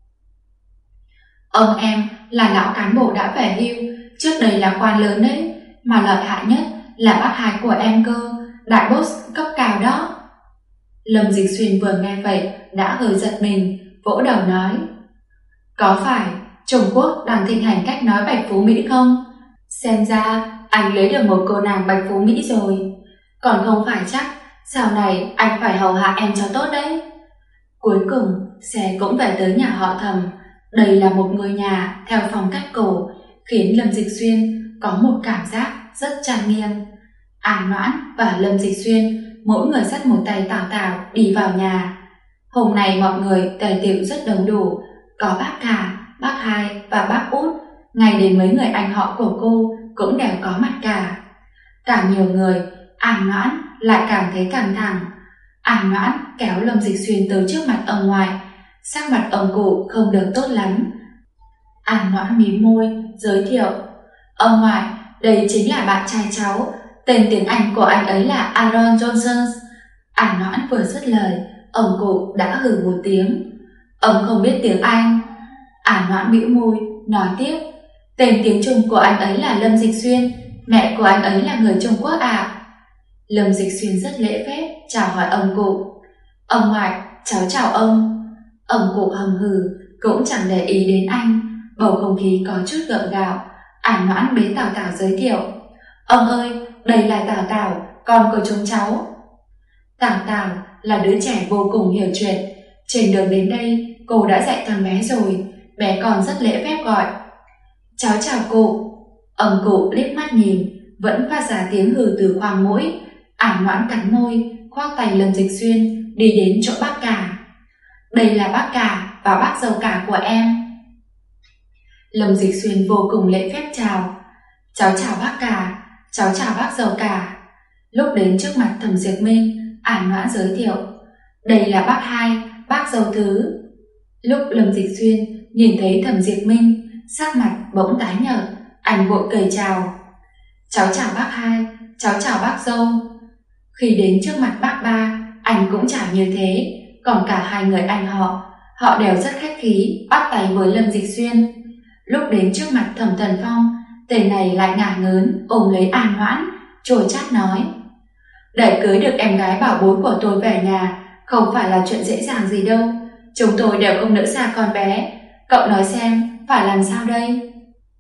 Ông em là lão cán bộ đã về hưu, trước đây là quan lớn đấy, mà lợi hại nhất là bác hai của em cơ, đại boss cấp cao đó. Lâm Dịch Xuyên vừa nghe vậy đã hơi giật mình, vỗ đầu nói: Có phải Trung Quốc đang thịnh hành cách nói Bạch Phú Mỹ không? Xem ra anh lấy được một cô nàng Bạch Phú Mỹ rồi. Còn không phải chắc sau này anh phải hầu hạ em cho tốt đấy. Cuối cùng, xe cũng về tới nhà họ Thẩm. Đây là một ngôi nhà theo phong cách cổ, khiến Lâm Dịch Xuyên có một cảm giác rất trang nghiêm. An Noãn và Lâm Dịch Xuyên mỗi người dắt một tay Tào Tào đi vào nhà. Hôm nay mọi người tề tựu rất đông đủ, có bác cả, bác hai và bác út, ngay đến mấy người anh họ của cô cũng đều có mặt cả. Càng nhiều người, An Noãn lại càng thấy căng thẳng. An Noãn kéo Lâm Dịch Xuyên tới trước mặt ông ngoại, sắc mặt ông cụ không được tốt lắm. An Noãn mím môi, giới thiệu: ông ngoại, đây chính là bạn trai cháu, tên tiếng Anh của anh ấy là Aaron Johnson. An Noãn vừa dứt lời, ông cụ đã hừ một tiếng: ông không biết tiếng Anh. An Noãn bĩu môi, nói tiếp: tên tiếng Trung của anh ấy là Lâm Dịch Xuyên, mẹ của anh ấy là người Trung Quốc ạ. Lâm Dịch Xuyên rất lễ phép chào hỏi ông cụ: ông ngoại, cháu chào ông. Ông cụ hầm hừ, cũng chẳng để ý đến anh. Bầu không khí có chút gượng gạo. An Noãn bế Tào Tào giới thiệu: ông ơi, đây là Tào Tào, con của chúng cháu. Tào Tào là đứa trẻ vô cùng hiểu chuyện. Trên đường đến đây, cô đã dạy thằng bé rồi. Bé còn rất lễ phép gọi: cháu chào cụ. Ông cụ liếc mắt nhìn, vẫn phát ra tiếng hừ từ khoang mũi. An Noãn cắn môi, khoác tay Lâm Dịch Xuyên đi đến chỗ bác cả. Đây là bác cả và bác dâu cả của em. Lâm Dịch Xuyên vô cùng lễ phép chào: cháu chào bác cả, cháu chào bác dâu cả. Lúc đến trước mặt Thẩm Diệp Minh, An Noãn giới thiệu: đây là bác hai, bác dâu thứ. Lúc Lâm Dịch Xuyên nhìn thấy Thẩm Diệp Minh, sắc mặt bỗng tái nhợt, anh vội cười chào: cháu chào bác hai, cháu chào bác dâu. Khi đến trước mặt bác ba, anh cũng chào như thế. Còn cả hai người anh họ đều rất khách khí bắt tay với Lâm Dịch Xuyên. Lúc đến trước mặt Thẩm Thần Phong, tên này lại ngả ngớn ôm lấy An Noãn, chua chát nói: để cưới được em gái bảo bối của tôi về nhà không phải là chuyện dễ dàng gì đâu. Chúng tôi đều không nỡ xa con bé. Cậu nói xem phải làm sao đây?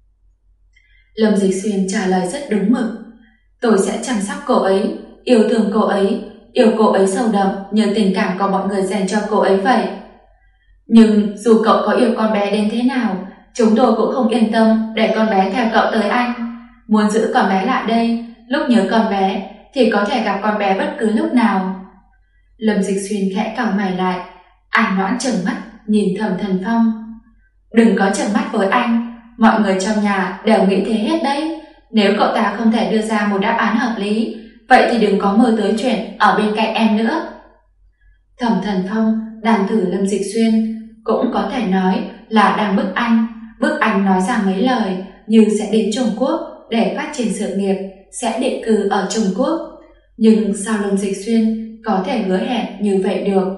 Lâm Dịch Xuyên trả lời rất đúng mực: tôi sẽ chăm sóc cô ấy, yêu thương cô ấy, yêu cô ấy sâu đậm như tình cảm của mọi người dành cho cô ấy vậy. Nhưng dù cậu có yêu con bé đến thế nào, chúng tôi cũng không yên tâm để con bé theo cậu tới anh. Muốn giữ con bé lại đây, lúc nhớ con bé thì có thể gặp con bé bất cứ lúc nào. Lâm Dịch Xuyên khẽ cau mày lại. An Noãn trừng mắt nhìn Thẩm Thần Phong: đừng có trừng mắt với anh, mọi người trong nhà đều nghĩ thế hết đấy. Nếu cậu ta không thể đưa ra một đáp án hợp lý, vậy thì đừng có mơ tới chuyện ở bên cạnh em nữa. Thẩm Thần Phong đang thử Lâm Dịch Xuyên, cũng có thể nói là đang bức anh nói ra mấy lời như sẽ đến Trung Quốc để phát triển sự nghiệp, sẽ định cư ở Trung Quốc. Nhưng sao Lâm Dịch Xuyên có thể hứa hẹn như vậy được?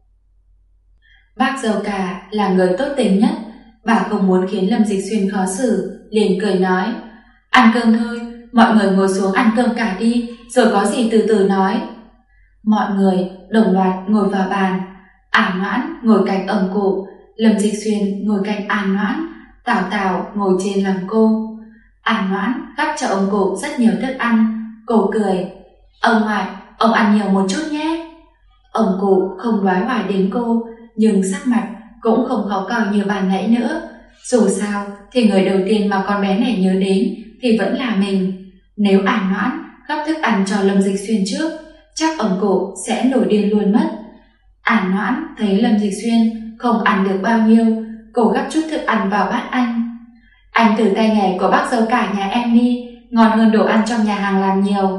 Bác dâu cả là người tốt tình nhất, bà không muốn khiến Lâm Dịch Xuyên khó xử, liền cười nói: ăn cơm thôi, mọi người ngồi xuống ăn cơm cả đi, rồi có gì từ từ nói. Mọi người đồng loạt ngồi vào bàn. An Noãn ngồi cạnh ông cụ, Lâm Dịch Xuyên ngồi cạnh An Noãn, Tào Tào ngồi trên lăng cô. An Noãn gắp cho ông cụ rất nhiều thức ăn. Cô cười: ông ngoại, ông ăn nhiều một chút nhé. Ông cụ không đoái hoài đến cô, nhưng sắc mặt cũng không khó coi như ban nãy nữa. Dù sao thì người đầu tiên mà con bé này nhớ đến thì vẫn là mình. Nếu An Noãn gắp thức ăn cho Lâm Dịch Xuyên trước, chắc ông cụ sẽ nổi điên luôn mất. An Noãn thấy Lâm Dịch Xuyên không ăn được bao nhiêu, cô gắp chút thức ăn vào bát anh. Anh thử tay nghề của bác dâu cả nhà em đi, ngon hơn đồ ăn trong nhà hàng làm nhiều.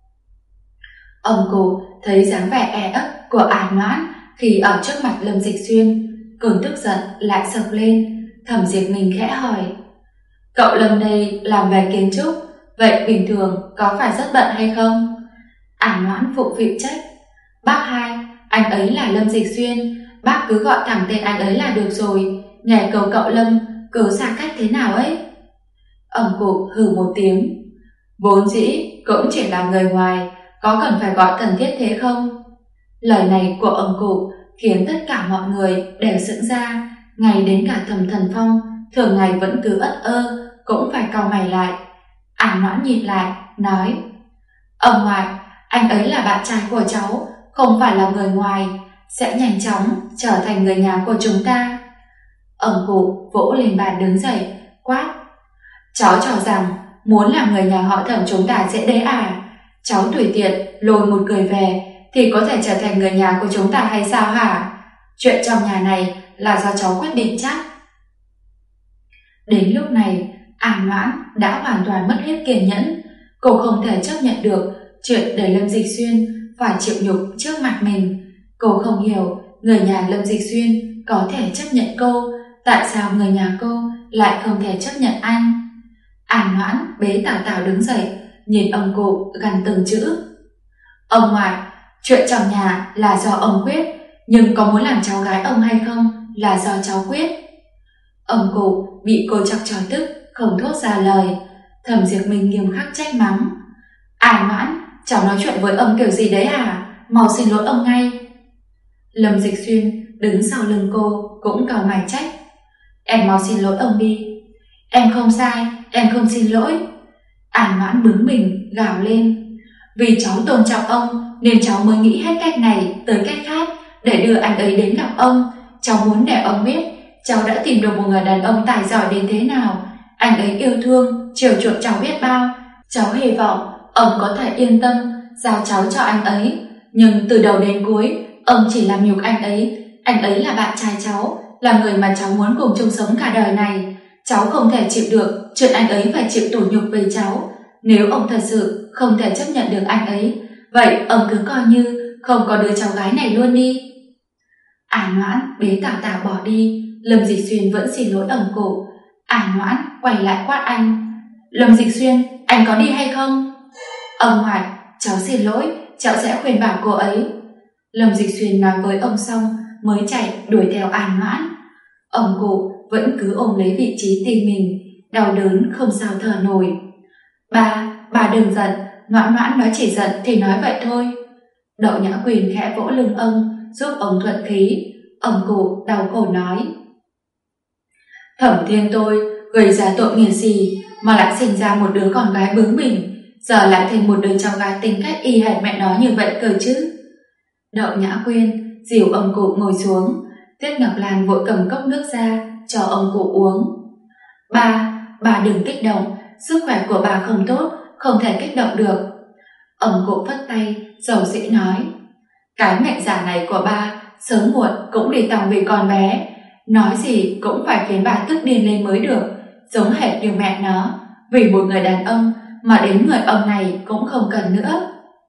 Ông cụ thấy dáng vẻ e ấp của An Noãn khi ở trước mặt Lâm Dịch Xuyên, cơn tức giận lại sộc lên. Thẩm Diệp Minh khẽ hỏi: cậu Lâm đây làm về kiến trúc, vậy bình thường có phải rất bận hay không? An Noãn phụ phịu trách: bác hai, anh ấy là Lâm Dịch Xuyên, bác cứ gọi thẳng tên anh ấy là được rồi, nhảy cầu cậu Lâm cứ xa cách thế nào ấy. Ông cụ hừ một tiếng: vốn dĩ cũng chỉ là người ngoài, có cần phải gọi cần thiết thế không? Lời này của ông cụ khiến tất cả mọi người đều sững ra, ngay đến cả Thẩm Thần Phong thường ngày vẫn cứ ất ơ cũng phải cau mày lại. An Noãn nhìn lại nói: ông ngoại, anh ấy là bạn trai của cháu, không phải là người ngoài. sẽ nhanh chóng trở thành người nhà của chúng ta. Ông cụ vỗ lên bàn đứng dậy, quát: cháu cho rằng muốn làm người nhà họ Thẩm chúng ta dễ đấy à? Cháu tùy tiện lôi một người về thì có thể trở thành người nhà của chúng ta hay sao hả? Chuyện trong nhà này là do cháu quyết định chắc. Đến lúc này, An Noãn đã hoàn toàn mất hết kiên nhẫn. Cô không thể chấp nhận được chuyện để Lâm Dịch Xuyên phải chịu nhục trước mặt mình. Cô không hiểu người nhà Lâm Dịch Xuyên có thể chấp nhận cô, tại sao người nhà cô lại không thể chấp nhận anh. An Noãn bế Tào Tào đứng dậy, nhìn ông cụ gằn từng chữ: ông ngoại, chuyện trong nhà là do ông quyết, nhưng có muốn làm cháu gái ông hay không là do cháu quyết. Ông cụ bị cô chọc cho tức, không thốt ra lời. Thẩm Diệp Minh nghiêm khắc trách mắng: An Noãn, cháu nói chuyện với ông kiểu gì đấy à? Mau xin lỗi ông ngay. Lâm Dịch Xuyên đứng sau lưng cô cũng cau mày trách: em mau xin lỗi ông đi. Em không sai, em không xin lỗi. An Noãn bướng mình gào lên: vì cháu tôn trọng ông nên cháu mới nghĩ hết cách này tới cách khác để đưa anh ấy đến gặp ông. Cháu muốn để ông biết cháu đã tìm được một người đàn ông tài giỏi đến thế nào. Anh ấy yêu thương, chiều chuộng cháu biết bao. Cháu hy vọng ông có thể yên tâm giao cháu cho anh ấy. Nhưng từ đầu đến cuối, ông chỉ làm nhục anh ấy. Anh ấy là bạn trai cháu, là người mà cháu muốn cùng chung sống cả đời này. Cháu không thể chịu được chuyện anh ấy phải chịu tủi nhục với cháu. Nếu ông thật sự không thể chấp nhận được anh ấy, vậy ông cứ coi như không có đứa cháu gái này luôn đi. An Noãn bế Tào Tào bỏ đi. Lâm Dịch Xuyên vẫn xin lỗi ông cụ. An Noãn quay lại quát anh: Lâm Dịch Xuyên, anh có đi hay không? Ông ngoại, cháu xin lỗi, cháu sẽ khuyên bảo cô ấy. Lâm Dịch Xuyên nói với ông xong mới chạy đuổi theo An Noãn. Ông cụ vẫn cứ ôm lấy vị trí tim mình, đau đớn không sao thở nổi. Bà đừng giận, Noãn Noãn nói chỉ giận thì nói vậy thôi. Đậu Nhã Quyền khẽ vỗ lưng ông, giúp ông thuận khí. Ông cụ đau khổ nói: Thẩm Thiên tôi gây ra tội nghiệp gì mà lại sinh ra một đứa con gái bướng bỉnh, giờ lại thêm một đứa cháu gái tính cách y hệt mẹ nó như vậy cơ chứ. Đậu Nhã Quyên dìu ông cụ ngồi xuống. Tiết Ngọc Lan vội cầm cốc nước ra cho ông cụ uống. Bà đừng kích động, sức khỏe của bà không tốt, không thể kích động được. Ông cụ phất tay dầu dĩ nói: cái mệnh giả này của bà sớm muộn cũng đi tòng vì con bé, nói gì cũng phải khiến bà tức điên lên mới được, giống hệt như mẹ nó, vì một người đàn ông mà đến người ông này cũng không cần nữa.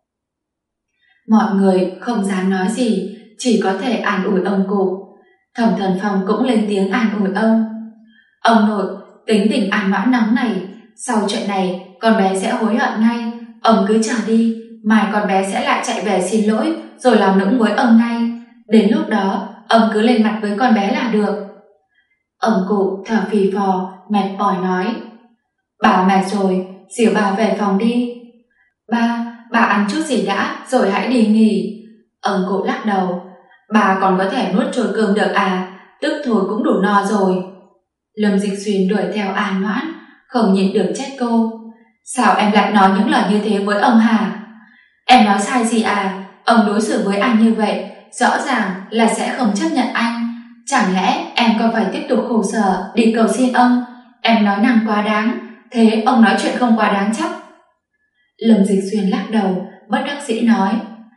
Mọi người không dám nói gì, chỉ có thể an ủi ông cụ. Thẩm Thần Phong cũng lên tiếng an ủi ông: ông nội, tính tình An Noãn nóng này, sau chuyện này con bé sẽ hối hận ngay, ông cứ chờ đi, mai con bé sẽ lại chạy về xin lỗi rồi làm nũng với ông ngay, đến lúc đó ông cứ lên mặt với con bé là được. Ông cụ thở phì phò mệt mỏi nói: bà mệt rồi, dìu bà về phòng đi. Bà ăn chút gì đã rồi hãy đi nghỉ. Ông cụ lắc đầu: bà còn có thể nuốt trôi cơm được à, tức thôi cũng đủ no rồi. Lâm Dịch Xuyên đuổi theo An Noãn, không nhịn được trách cô: sao em lại nói những lời như thế với ông hả? Em nói sai gì à? Ông đối xử với anh như vậy rõ ràng là sẽ không chấp nhận anh. Chẳng lẽ em còn phải tiếp tục khổ sở đi cầu xin ông? Em nói năng quá đáng, thế ông nói chuyện không quá đáng chắc? Lâm Dịch Xuyên lắc đầu bất đắc dĩ nói: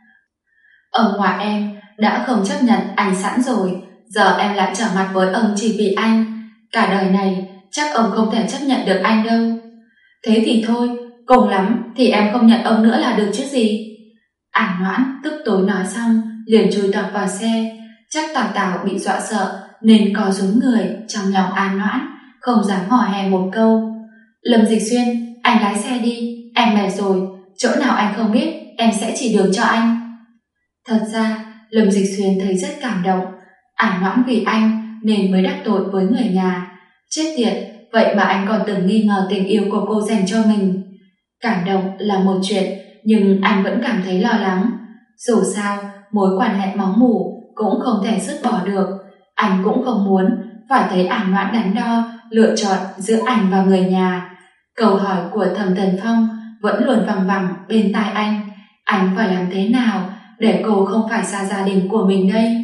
ông ngoại em đã không chấp nhận anh sẵn rồi, giờ em lại trở mặt với ông chỉ vì anh. Cả đời này chắc ông không thể chấp nhận được anh đâu. Thế thì thôi, cùng lắm thì em không nhận ông nữa là được chứ gì. An Noãn tức tối nói xong liền chui tọt vào xe. Chắc Tào Tào bị dọa sợ nên co rúm người trong lòng An Noãn, không dám hò hè một câu. Lâm Dịch Xuyên, anh lái xe đi, em mệt rồi, chỗ nào anh không biết em sẽ chỉ đường cho anh. Thật ra Lâm Dịch Xuyên thấy rất cảm động. An Noãn vì anh nên mới đắc tội với người nhà. Chết tiệt, vậy mà anh còn từng nghi ngờ tình yêu của cô dành cho mình. Cảm động là một chuyện, nhưng anh vẫn cảm thấy lo lắng. Dù sao, mối quan hệ máu mủ cũng không thể dứt bỏ được. Anh cũng không muốn phải thấy An Noãn đắn đo lựa chọn giữa anh và người nhà. Câu hỏi của Thẩm Thần Phong vẫn luôn văng vẳng bên tai anh phải làm thế nào để cô không phải xa gia đình của mình đây.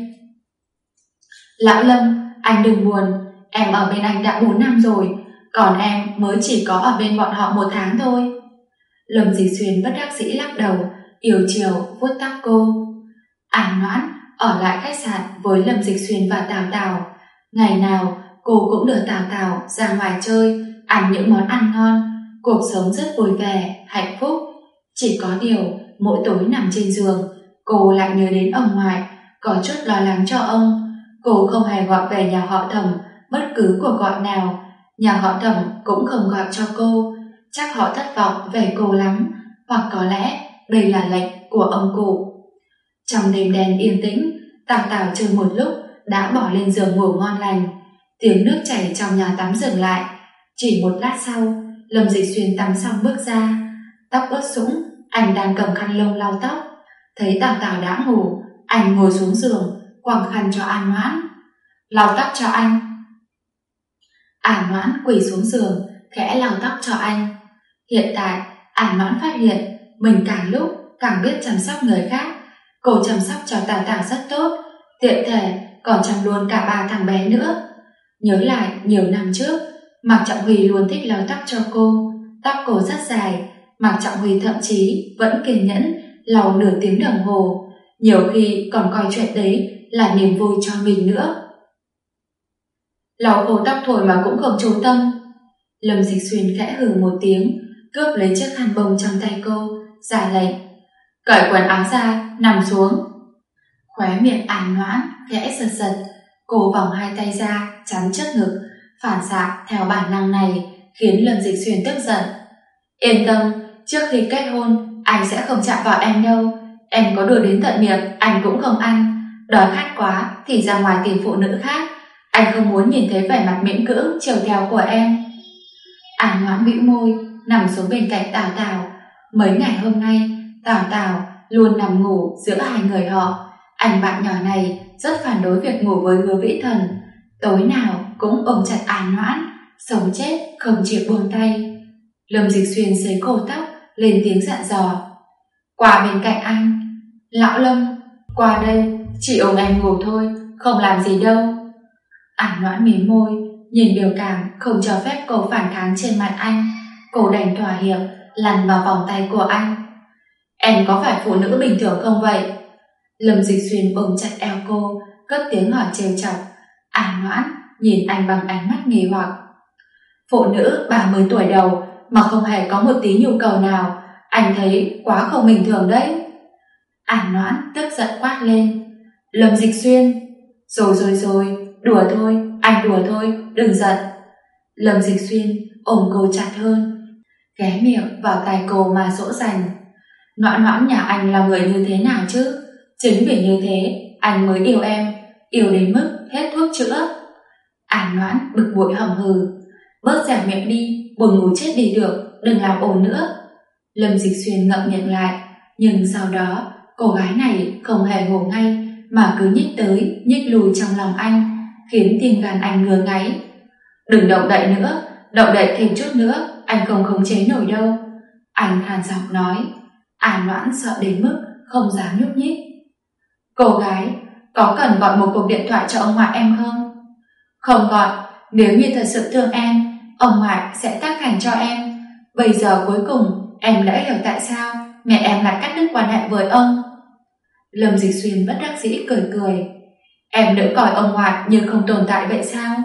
Lão Lâm, anh đừng buồn, em ở bên anh đã 4 năm rồi, còn em mới chỉ có ở bên bọn họ 1 tháng thôi. Lâm Dịch Xuyên bất đắc dĩ lắc đầu, yêu chiều vuốt tóc cô. An Noãn ở lại khách sạn với Lâm Dịch Xuyên và Tào Tào. Ngày nào cô cũng đưa Tào Tào ra ngoài chơi, ăn những món ăn ngon, cuộc sống rất vui vẻ, hạnh phúc. Chỉ có điều, mỗi tối nằm trên giường, cô lại nhớ đến ông ngoại, có chút lo lắng cho ông. Cô không hề gọi về nhà họ Thẩm bất cứ cuộc gọi nào, nhà họ Thẩm cũng không gọi cho cô. Chắc họ thất vọng về cô lắm, hoặc có lẽ đây là lệnh của ông cụ. Trong đêm đen yên tĩnh, Tào Tào chơi một lúc đã bỏ lên giường ngủ ngon lành. Tiếng nước chảy trong nhà tắm dừng lại. Chỉ một lát sau, Lâm Dịch Xuyên tắm xong bước ra, tóc ướt sũng, anh đang cầm khăn lông lau tóc. Thấy Tào Tào đã ngủ, anh ngồi xuống giường, quàng khăn cho An Noãn. Lau tóc cho anh. An Noãn quỳ xuống giường, khẽ lau tóc cho anh. Hiện tại, An Noãn phát hiện mình càng lúc càng biết chăm sóc người khác. Cô chăm sóc cho Tào Tào rất tốt, tiện thể còn chăm luôn cả 3 thằng bé nữa. Nhớ lại nhiều năm trước, Mạc Trọng Huy luôn thích lau tóc cho cô. Tóc cô rất dài, Mạc Trọng Huy thậm chí vẫn kiên nhẫn lau nửa tiếng đồng hồ, nhiều khi còn coi chuyện đấy là niềm vui cho mình nữa. Lau khô tóc thôi mà cũng không chú tâm. Lâm Dịch Xuyên khẽ hừ một tiếng, cướp lấy chiếc khăn bông trong tay cô, ra lệnh. Cởi quần áo ra, nằm xuống. Khóe miệng An Noãn khẽ giật giật, cô vòng hai tay ra chắn trước ngực, phản xạ theo bản năng này khiến Lâm Dịch Xuyên tức giận. Yên tâm, trước khi kết hôn anh sẽ không chạm vào em đâu. Em có đùa đến tận miệng anh cũng không ăn, đói khát quá thì ra ngoài tìm phụ nữ khác. Anh không muốn nhìn thấy vẻ mặt miễn cưỡng chiều theo của em. An Noãn bĩu môi, nằm xuống bên cạnh Tào Tào. Mấy ngày hôm nay Tào Tào luôn nằm ngủ giữa hai người họ. Anh bạn nhỏ này rất phản đối việc ngủ với Hứa Vĩ Thần, tối nào cũng ôm chặt An Noãn, sống chết không chịu buông tay. Lâm Dịch Xuyên sấy cổ tóc, lên tiếng dặn dò. Qua bên cạnh anh. Lão Lâm, qua đây, chỉ ôm em ngủ thôi, không làm gì đâu. An Noãn mím môi, nhìn biểu cảm không cho phép cô phản kháng trên mặt anh. Cô đành thỏa hiệp, lăn vào vòng tay của anh. Em có phải phụ nữ bình thường không vậy? Lâm Dịch Xuyên ôm chặt eo cô, cất tiếng hỏi trêu chọc. An Noãn nhìn anh bằng ánh mắt nghi hoặc. Phụ nữ 30 tuổi đầu mà không hề có một tí nhu cầu nào, anh thấy quá không bình thường đấy. An Noãn tức giận quát lên. Lâm Dịch Xuyên, rồi, đùa thôi, anh đùa thôi, đừng giận. Lâm Dịch Xuyên ôm cô chặt hơn, ghé miệng vào tai cô mà dỗ dành. Noãn Noãn nhà anh là người như thế nào chứ? Chính vì như thế anh mới yêu em, yêu đến mức hết thuốc chữa. An Noãn bực bội hầm hừ. Bớt dẻo miệng đi, buồn ngủ chết đi được, đừng làm ồn nữa. Lâm Dịch Xuyên ngậm miệng lại, nhưng sau đó cô gái này không hề ngủ ngay mà cứ nhích tới nhích lùi trong lòng anh, khiến tim gan anh ngứa ngáy. Đừng động đậy nữa, động đậy thêm chút nữa anh không khống chế nổi đâu, anh khàn giọng nói. An Noãn sợ đến mức không dám nhúc nhích. Cô gái, có cần gọi một cuộc điện thoại cho ông ngoại em không? Không gọi, nếu như thật sự thương em, ông ngoại sẽ tác thành cho em. Bây giờ cuối cùng em đã hiểu tại sao mẹ em lại cắt đứt quan hệ với ông. Lâm Dịch Xuyên bất đắc dĩ cười cười. Em đỡ coi ông ngoại như không tồn tại vậy sao?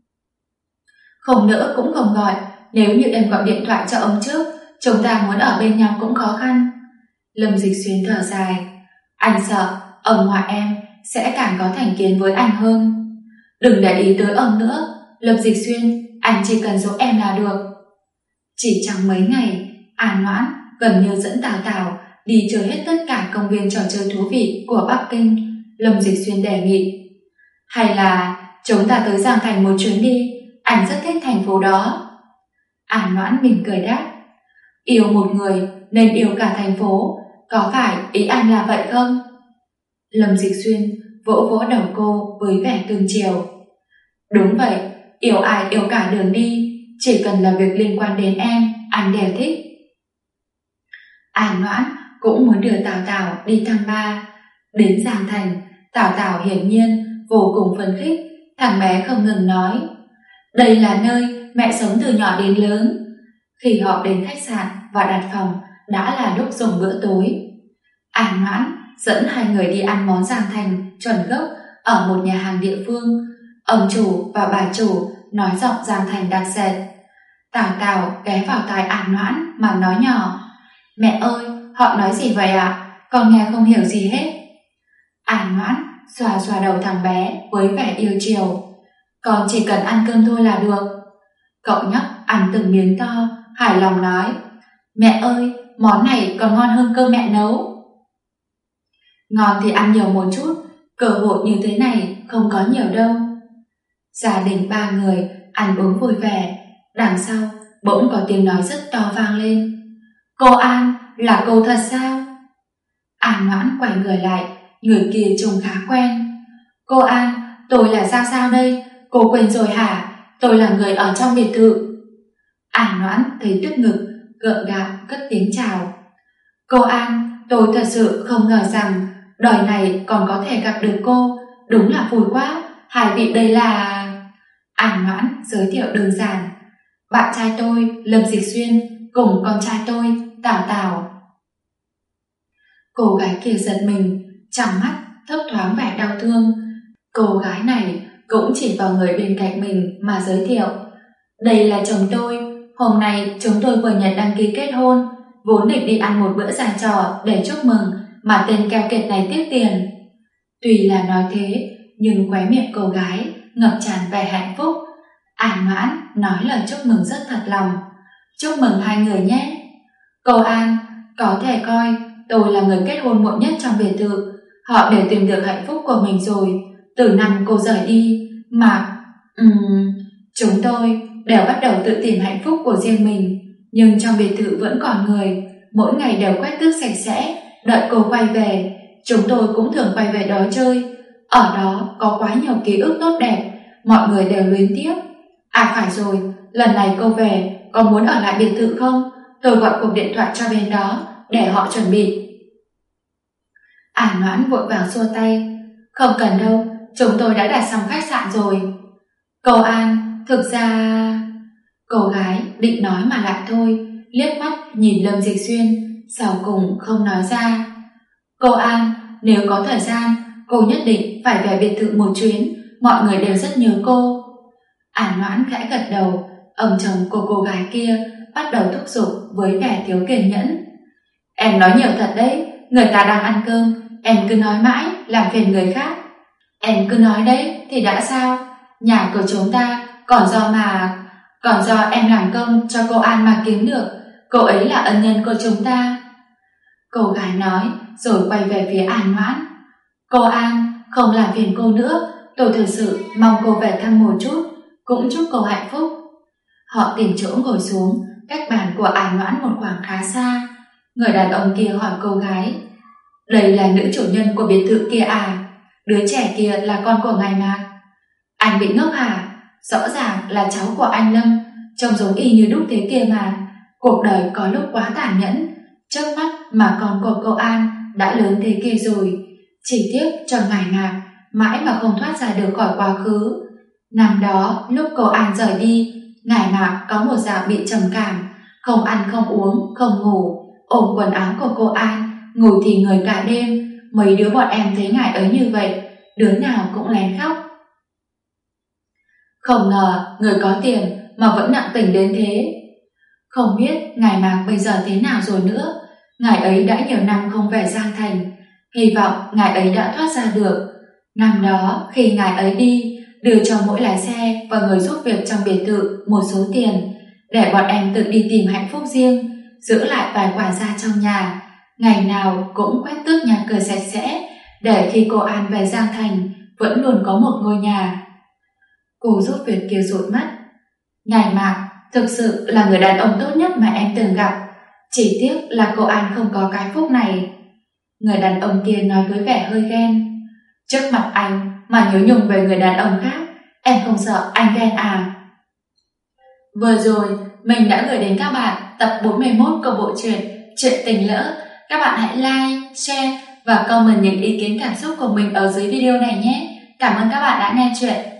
Không nữa cũng không gọi, nếu như em gọi điện thoại cho ông trước, chúng ta muốn ở bên nhau cũng khó khăn. Lâm Dịch Xuyên thở dài. Anh sợ ông ngoại em sẽ càng có thành kiến với anh hơn. Đừng để ý tới ông nữa, Lâm Dịch Xuyên, anh chỉ cần giúp em là được. Chỉ trong mấy ngày, An Noãn gần như dẫn Tào Tào đi chơi hết tất cả công viên trò chơi thú vị của Bắc Kinh. Lâm Dịch Xuyên đề nghị. Hay là chúng ta tới Giang Thành một chuyến đi, anh rất thích thành phố đó. An Noãn mỉm cười đáp. Yêu một người nên yêu cả thành phố, có phải ý anh là vậy không? Lâm Dịch Xuyên vỗ vỗ đầu cô với vẻ cưng chiều. Đúng vậy, yêu ai yêu cả đường đi, chỉ cần là việc liên quan đến em, anh đều thích. An Noãn cũng muốn đưa Tào Tào đi thăm ba. Đến Giang Thành, Tào Tào hiển nhiên vô cùng phấn khích, thằng bé không ngừng nói: đây là nơi mẹ sống từ nhỏ đến lớn. Khi họ đến khách sạn và đặt phòng, đã là lúc dùng bữa tối. An Noãn dẫn hai người đi ăn món Giang Thành chuẩn gốc ở một nhà hàng địa phương. Ông chủ và bà chủ nói giọng Giang Thành đặc sệt. Tào Tào ghé vào tai An Noãn mà nói nhỏ: mẹ ơi, họ nói gì vậy ạ? Con nghe không hiểu gì hết. An Noãn xoa xoa đầu thằng bé với vẻ yêu chiều: con chỉ cần ăn cơm thôi là được. Cậu nhóc ăn từng miếng to, hài lòng nói: mẹ ơi, món này còn ngon hơn cơm mẹ nấu. Ngon thì ăn nhiều một chút, cơ hội như thế này không có nhiều đâu. Gia đình ba người ăn uống vui vẻ. Đằng sau bỗng có tiếng nói rất to vang lên: cô An, là cô thật sao? An Noãn quay người lại, người kia trông khá quen. Cô An, tôi là Giao Giao đây, cô quên rồi hả? Tôi là người ở trong biệt thự. An Noãn thấy tức ngực, gượng gạo cất tiếng chào. Cô An, tôi thật sự không ngờ rằng đời này còn có thể gặp được cô, đúng là vui quá. Hai vị đây là... An Noãn giới thiệu đơn giản: bạn trai tôi Lâm Dịch Xuyên cùng con trai tôi Tào Tào. Cô gái kia giật mình, trong mắt thấp thoáng vẻ đau thương. Cô gái này cũng chỉ vào người bên cạnh mình mà giới thiệu: đây là chồng tôi, hôm nay chúng tôi vừa nhận đăng ký kết hôn, vốn định đi ăn một bữa già trò để chúc mừng mà tên keo kiệt này tiếc tiền. Tuy là nói thế, nhưng khóe miệng cô gái ngập tràn vẻ hạnh phúc. An Noãn nói lời chúc mừng rất thật lòng: chúc mừng hai người nhé. Cô An, có thể coi tôi là người kết hôn muộn nhất trong biệt thự. Họ đều tìm được hạnh phúc của mình rồi, từ năm cô rời đi mà... chúng tôi đều bắt đầu tự tìm hạnh phúc của riêng mình. Nhưng trong biệt thự vẫn còn người, mỗi ngày đều quét tước sạch sẽ, đợi cô quay về. Chúng tôi cũng thường quay về đó chơi. Ở đó có quá nhiều ký ức tốt đẹp, mọi người đều luyến tiếc. À phải rồi, lần này cô về có muốn ở lại biệt thự không? Tôi gọi cuộc điện thoại cho bên đó để họ chuẩn bị. An Noãn vội vàng xua tay: không cần đâu, chúng tôi đã đặt xong khách sạn rồi. Cô An, thực ra... Cô gái định nói mà lại thôi, liếc mắt nhìn Lâm Dịch Xuyên, sau cùng không nói ra. Cô An, nếu có thời gian, cô nhất định phải về biệt thự một chuyến, mọi người đều rất nhớ cô. An Noãn khẽ gật đầu. Ông chồng của cô gái kia bắt đầu thúc giục với vẻ thiếu kiên nhẫn. Em nói nhiều thật đấy, người ta đang ăn cơm, em cứ nói mãi làm phiền người khác. Em cứ nói đấy thì đã sao? Nhà của chúng ta còn do em làm công cho cô An mà kiếm được. Cô ấy là ân nhân của chúng ta. Cô gái nói rồi quay về phía An Noãn. Cô An, không làm phiền cô nữa, tôi thực sự mong cô về thăm một chút, cũng chúc cô hạnh phúc. Họ tìm chỗ ngồi xuống, cách bàn của An Noãn một khoảng khá xa. Người đàn ông kia hỏi cô gái: đây là nữ chủ nhân của biệt thự kia à? Đứa trẻ kia là con của ngài Mạc. Anh bị ngốc hả? Rõ ràng là cháu của anh Lâm, trông giống y như đúc thế kia mà. Cuộc đời có lúc quá tàn nhẫn, trước mắt mà con của cô An đã lớn thế kia rồi. Chỉ tiếc cho ngài Mạc mãi mà không thoát ra được khỏi quá khứ. Năm đó lúc cô An rời đi, ngài Mạc có một dạo bị trầm cảm, không ăn không uống không ngủ, ôm quần áo của cô An ngủ thì người cả đêm. Mấy đứa bọn em thấy ngài ấy như vậy, đứa nào cũng lén khóc. Không ngờ người có tiền mà vẫn nặng tình đến thế. Không biết ngài Mạc bây giờ thế nào rồi nữa. Ngài ấy đã nhiều năm không về Giang Thành, hy vọng ngài ấy đã thoát ra được. Năm đó khi ngài ấy đi, đưa cho mỗi lái xe và người giúp việc trong biệt thự một số tiền để bọn em tự đi tìm hạnh phúc riêng, giữ lại vài quả gia trong nhà, ngày nào cũng quét tước nhà cửa sạch sẽ, để khi cô An về Giang Thành vẫn luôn có một ngôi nhà. Cô giúp việc kia dụi mắt. Ngài Mạc thực sự là người đàn ông tốt nhất mà em từng gặp, chỉ tiếc là cô An không có cái phúc này. Người đàn ông kia nói với vẻ hơi ghen. Trước mặt anh mà nhớ nhung về người đàn ông khác, em không sợ anh ghen à? Vừa rồi mình đã gửi đến các bạn tập 41 của bộ truyện Chuyện Tình Lỡ. Các bạn hãy like, share và comment những ý kiến cảm xúc của mình ở dưới video này nhé. Cảm ơn các bạn đã nghe chuyện.